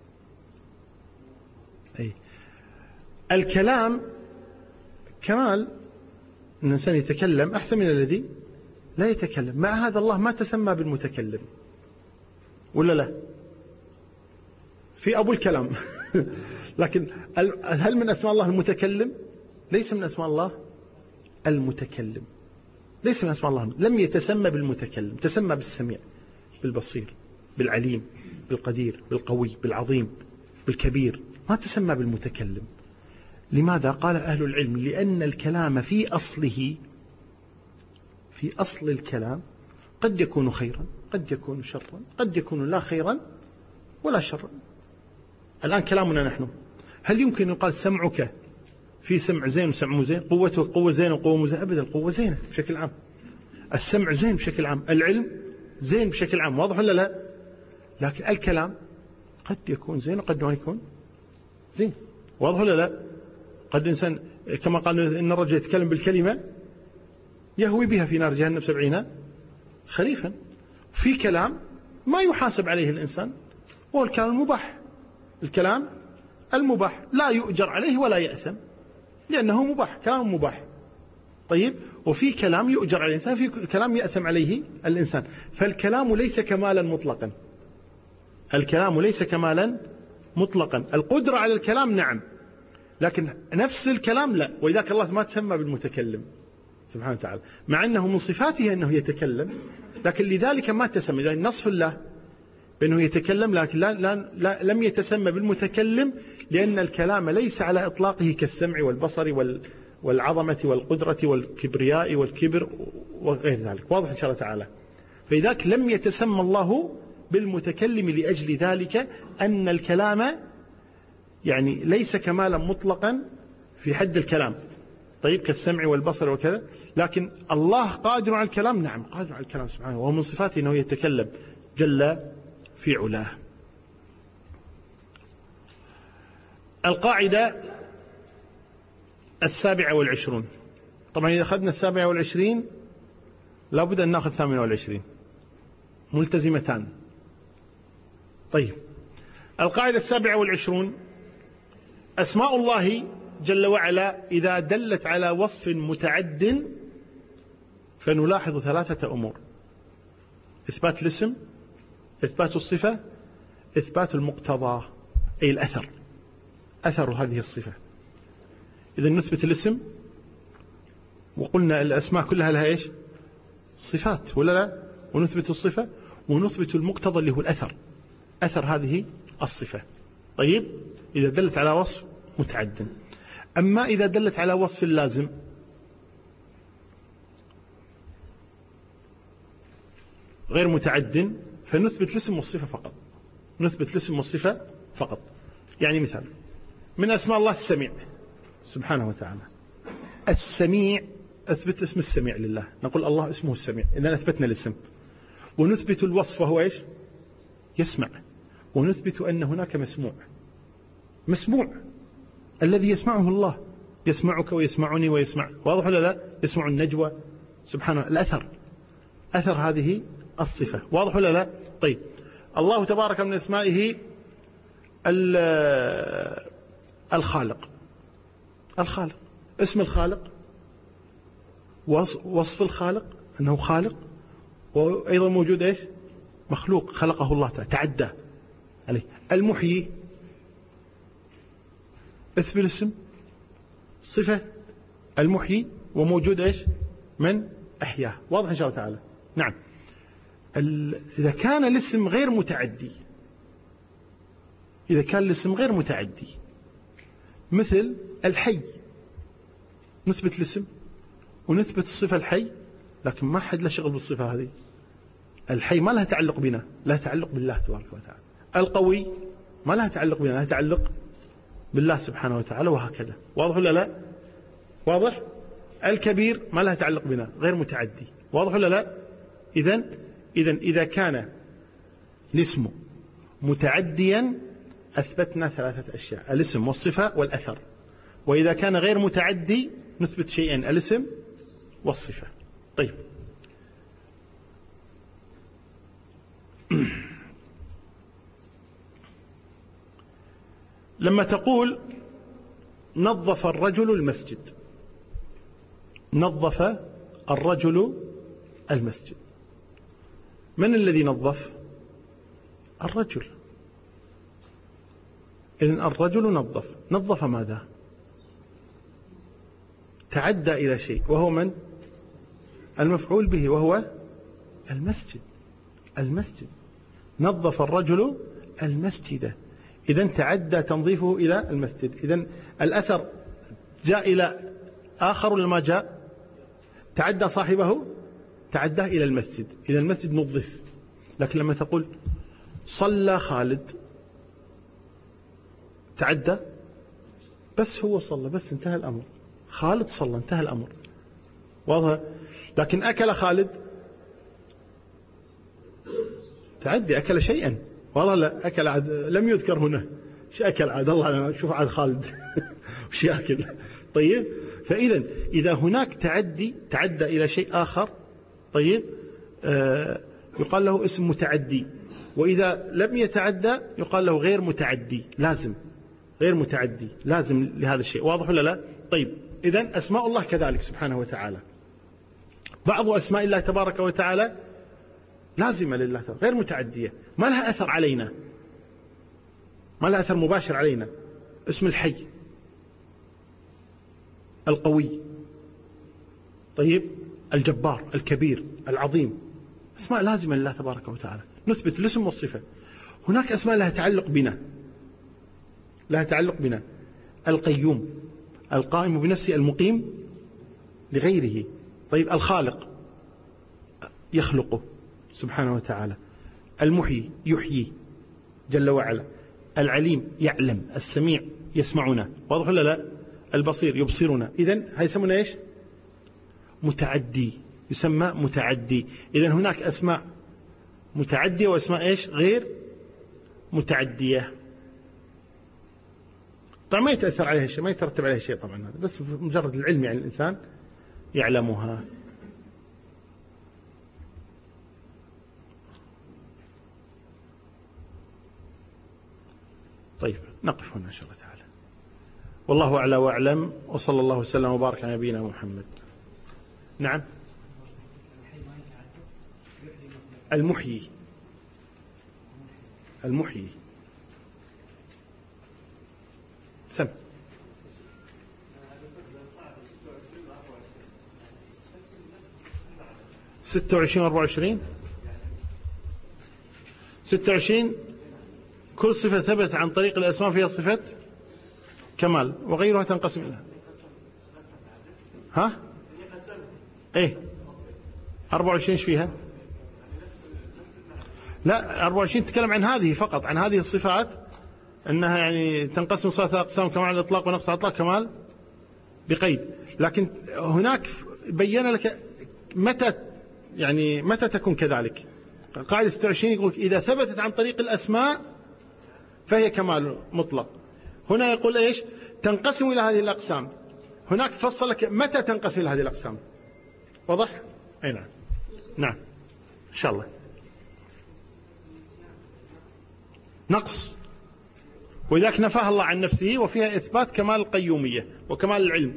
أي، الكلام كمال، أن الإنسان يتكلم أحسن من الذي لا يتكلم. مع هذا الله ما تسمى بالمتكلم ولا لا؟ في أبو الكلام لكن هل من أسماء الله المتكلم؟ ليس من أسماء الله المتكلم، ليس من أسماء الله. لم يتسمى بالمتكلم، تسمى بالسميع بالبصير بالعليم بالقدير بالقوي بالعظيم بالكبير، ما تسمى بالمتكلم. لماذا؟ قال أهل العلم لأن الكلام في أصله في أصل الكلام قد يكون خيرا، قد يكون شرا، قد يكون لا خيرا ولا شرا. الآن كلامنا نحن، هل يمكن يقال سمعك في سمع زين وسمع مو زين؟ قوته قوة زينة وقوة مو زينة؟ أبدا، القوة زينة بشكل عام، السمع زين بشكل عام، العلم زين بشكل عام، واضح ولا لا؟ لكن الكلام قد يكون زين وقد ما يكون زين، واضح ولا لا؟ قد إنسان كما قال إن الرجل يتكلم بالكلمة يهوي بها في نار جهنم 70 خريفا. في كلام ما يحاسب عليه الإنسان، وهو الكلام المباح، الكلام المباح لا يؤجر عليه ولا يأثم لأنه مباح، كلام مباح. طيب، وفي كلام يؤجر عليه الإنسان، في كلام يأثم عليه الإنسان. فالكلام ليس كمالا مطلقا، الكلام ليس كمالا مطلقا. القدرة على الكلام نعم، لكن نفس الكلام لا، ولذلك الله ما تسمى بالمتكلم سبحانه وتعالى، مع أنه من صفاته أنه يتكلم، لكن لذلك ما تسمى. إذا نصف الله بأنه يتكلم، لكن لم يتسمى بالمتكلم، لأن الكلام ليس على إطلاقه كالسمع والبصر والعظمة والقدرة والكبرياء والكبر وغير ذلك، واضح إن شاء الله تعالى. فلذلك لم يتسمى الله بالمتكلم لأجل ذلك أن الكلام يعني ليس كمالا مطلقا في حد الكلام، طيب، كالسمع والبصر وكذا. لكن الله قادر على الكلام، نعم قادر على الكلام سبحانه، وهو من صفاته أنه يتكلم جل في علاه. القاعدة 27، طبعا إذا أخذنا 27 لابد أن نأخذ 28، ملتزمتان. طيب، القاعدة 27: أسماء الله جل وعلا إذا دلت على وصف متعد فنلاحظ 3 أمور: إثبات الاسم، إثبات الصفة، إثبات المقتضى، أي الأثر، أثر هذه الصفة. إذا نثبت الاسم، وقلنا الأسماء كلها لها إيش؟ صفات ولا لا؟ ونثبت الصفة ونثبت المقتضى اللي هو الأثر، أثر هذه الصفة. طيب، إذا دلت على وصف متعد. أما إذا دلت على وصف لازم غير متعد فنثبت الاسم والصفة فقط، نثبت الاسم والصفة فقط. يعني مثال من أسماء الله السميع سبحانه وتعالى، السميع أثبت اسم السميع لله، نقول الله اسمه السميع، إذا أثبتنا الاسم، ونثبت الوصف وهو إيش؟ يسمع، ونثبت أن هناك مسموع، مسموع الذي يسمعه الله، يسمعك ويسمعني ويسمع، واضح ولا لا؟ يسمع النجوى سبحانه، الأثر، أثر هذه الصفة، واضح ولا لا؟ طيب، الله تبارك من اسمائه الخالق، الخالق، اسم الخالق، وصف الخالق أنه خالق، وأيضا موجود إيش؟ مخلوق خلقه الله تعالى تعدى عليه. المحيي، اثبت الاسم، صفة المحيي، وموجود إيش؟ من أحياه، واضح إن شاء الله تعالى. نعم، إذا كان الاسم غير متعدي، إذا كان الاسم غير متعدي مثل الحي، نثبت الاسم ونثبت الصفة الحي، لكن ما حد له شغل بالصفة هذه، الحي ما لها تعلق بنا، لها تعلق بالله تبارك وتعالى. القوي ما لها تعلق بنا، لها تعلق بالله سبحانه وتعالى، وهكذا، واضح ولا لا؟ واضح. الكبير ما لها تعلق بنا، غير متعدي، واضح ولا لا؟ إذا كان الاسم متعديا أثبتنا 3 أشياء: الاسم والصفة والأثر. وإذا كان غير متعدي نثبت شيئين: الاسم والصفة. طيب، لما تقول نظف الرجل المسجد، نظف الرجل المسجد، من الذي نظف؟ الرجل. إذن الرجل نظف، نظف ماذا؟ تعدى إلى شيء، وهو من؟ المفعول به، وهو المسجد، المسجد، نظف الرجل المسجد، إذن تعدى تنظيفه إلى المسجد. إذن الأثر جاء إلى آخر ولا ما جاء؟ تعدى صاحبه تعداه إلى المسجد، إلى المسجد نظف. لكن لما تقول صلى خالد، تعدى، بس هو صلى بس انتهى الأمر، خالد صلى انتهى الأمر، واضح. لكن أكل خالد تعدي، أكل شيئا، والله لا أكل عاد لم يذكر هنا، شو أكل عاد الله أنا شوف عاد خالد وش يأكل. طيب، فإذا إذا هناك تعدى إلى شيء آخر، طيب، يقال له اسم متعدي. وإذا لم يتعدى يقال له غير متعدي، لازم غير متعدي، لازم لهذا الشيء، واضح ولا لا؟ طيب، إذن أسماء الله كذلك سبحانه وتعالى، بعض أسماء الله تبارك وتعالى لازمة لله غير متعدية، ما لها أثر علينا، ما لها أثر مباشر علينا. اسم الحي، القوي، طيب، الجبار، الكبير، العظيم، أسماء لازمة لله تبارك وتعالى، نثبت الاسم والصفة. هناك أسماء لها تعلق بنا، لها تعلق بنا، القيوم، القائم بنفسه، المقيم لغيره، طيب، الخالق يخلقه سبحانه وتعالى، المحيي يحيي جل وعلا، العليم يعلم، السميع يسمعنا، واضح ولا لا؟ البصير يبصرنا. إذن هاي يسمونه ايش؟ متعدي، يسمى متعدي. إذن هناك أسماء متعدية وأسماء ايش؟ غير متعدية. طبعا ما يتأثر عليها شيء، ما يترتب عليها شيء طبعا، هذا بس مجرد العلم، يعني الإنسان يعلمها. طيب، نقف هنا إن شاء الله تعالى، والله أعلى وأعلم، وصلى الله وسلم وبارك على نبينا محمد. نعم، المحيي، المحيي سم. ستة وعشرين وأربعة وعشرين، 26 كل صفة ثبت عن طريق الأسماء فيها صفة كمال، وغيرها تنقسم إلى ها؟ إيه 24 ايش فيها؟ لا 24 تتكلم عن هذه فقط، عن هذه الصفات، أنها يعني تنقسم صفات أقسام: كمال الإطلاق ونقص الإطلاق، كمال بقيد. لكن هناك بين لك متى تكون كذلك. قاعدة 26 يقول إذا ثبتت عن طريق الأسماء فهي كمال مطلق. هنا يقول إيش؟ تنقسم إلى هذه الأقسام. هناك فصل لك متى تنقسم إلى هذه الأقسام، واضح؟ أي نعم، نعم إن شاء الله. نقص، وذاك نفاها الله عن نفسه، وفيها إثبات كمال القيومية وكمال العلم.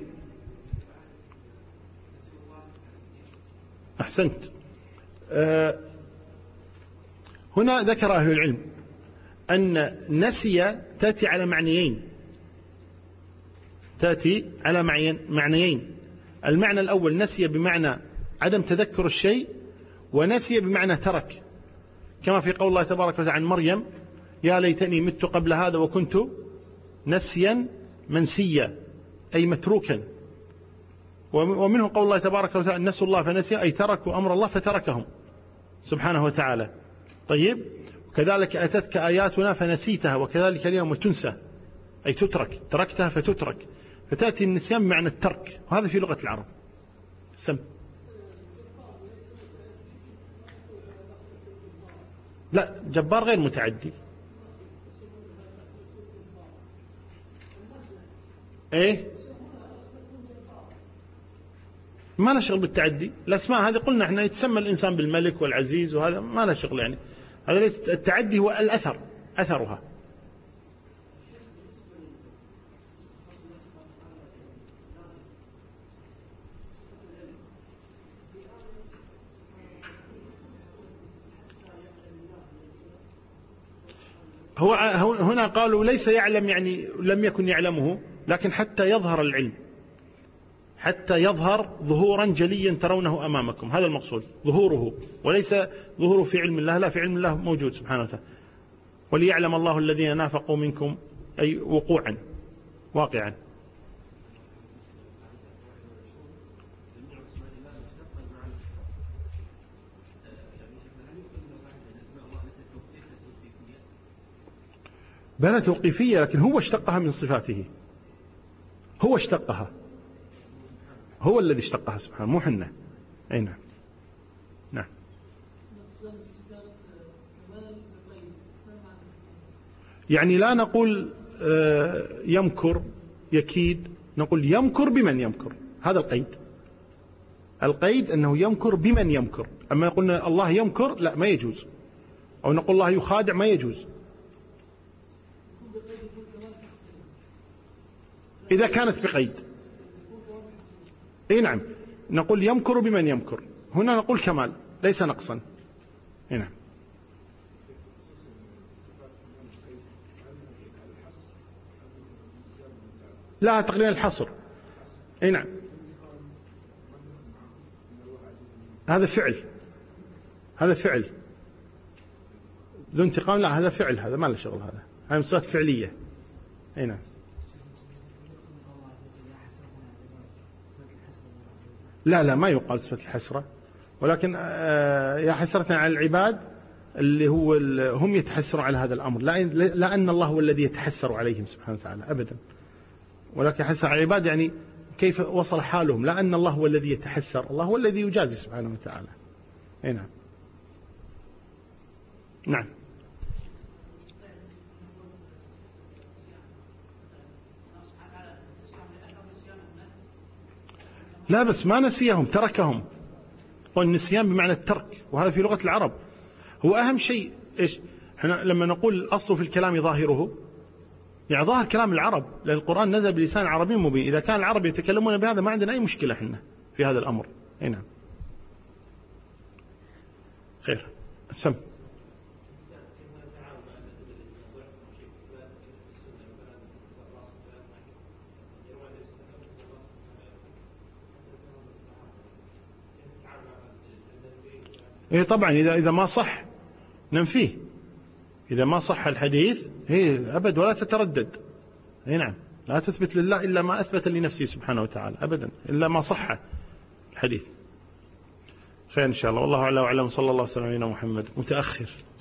أحسنت. هنا ذكر أهل العلم أن نسي تأتي على معنيين، تأتي على معنيين. المعنى الأول نسي بمعنى عدم تذكر الشيء، ونسي بمعنى ترك، كما في قول الله تبارك وتعالى عن مريم: يا ليتني مت قبل هذا وكنت نسيا منسيا، أي متروكا. ومنه قول الله تبارك وتعالى: نسوا الله فنسي، أي تركوا أمر الله فتركهم سبحانه وتعالى. طيب، وكذلك أتتك آياتنا فنسيتها وكذلك اليوم تنسى، أي تترك، تركتها فتترك. فتأتي النسيان بمعنى الترك، وهذا في لغة العرب. سم. لا، جبار غير متعدي. ايه، ما له شغل بالتعدي. الأسماء هذه قلنا احنا يتسمى الإنسان بالملك والعزيز، وهذا ما له شغل، يعني هذا ليس التعدي، هو الأثر، أثرها. هو هنا قالوا ليس يعلم، يعني لم يكن يعلمه، لكن حتى يظهر العلم، حتى يظهر ظهورا جليا ترونه أمامكم، هذا المقصود، ظهوره، وليس ظهوره في علم الله، لا، في علم الله موجود سبحانه وتعالى. وليعلم الله الذين نافقوا منكم، أي وقوعا، واقعا. بلى توقيفية، لكن هو اشتقها من صفاته، هو اشتقها، هو الذي اشتقها سبحانه، مو حنا. أي نعم. نعم. يعني لا نقول يمكر يكيد، نقول يمكر بمن يمكر، هذا القيد. القيد أنه يمكر بمن يمكر. أما قلنا الله يمكر لا، ما يجوز. أو نقول الله يخادع، ما يجوز. إذا كانت بقيد. اي نعم، نقول يمكر بمن يمكر، هنا نقول كمال ليس نقصا. اي نعم. لا، تقريبا الحصر. اي نعم، هذا فعل، هذا فعل ذو انتقام. لا، هذا فعل، هذا ما له شغل، هذا من صفات فعلية. اي نعم. لا لا، ما يقال صفة الحسرة، ولكن يا حسرة على العباد، اللي هو هم يتحسرون على هذا الأمر، لا أن الله هو الذي يتحسر عليهم سبحانه وتعالى أبدا، ولكن حسر على العباد يعني كيف وصل حالهم، لا أن الله هو الذي يتحسر، الله هو الذي يجازي سبحانه وتعالى. أي نعم. نعم. لا، بس ما نسيهم، تركهم. والنسيان بمعنى الترك، وهذا في لغة العرب هو أهم شيء. إيش احنا لما نقول الأصل في الكلام ظاهره، يعني ظاهر كلام العرب، لأن القرآن نزل بلسان عربي مبين. إذا كان العرب يتكلمون بهذا ما عندنا أي مشكلة احنا في هذا الأمر. أي نعم. خير. سم. إيه طبعا، إذا ما صح ننفيه، إذا ما صح الحديث هي أبد ولا تتردد. أي نعم، لا تثبت لله إلا ما أثبت لنفسه سبحانه وتعالى أبدا، إلا ما صح الحديث. خير إن شاء الله، والله أعلم، وصلى الله وسلم على محمد. متأخر.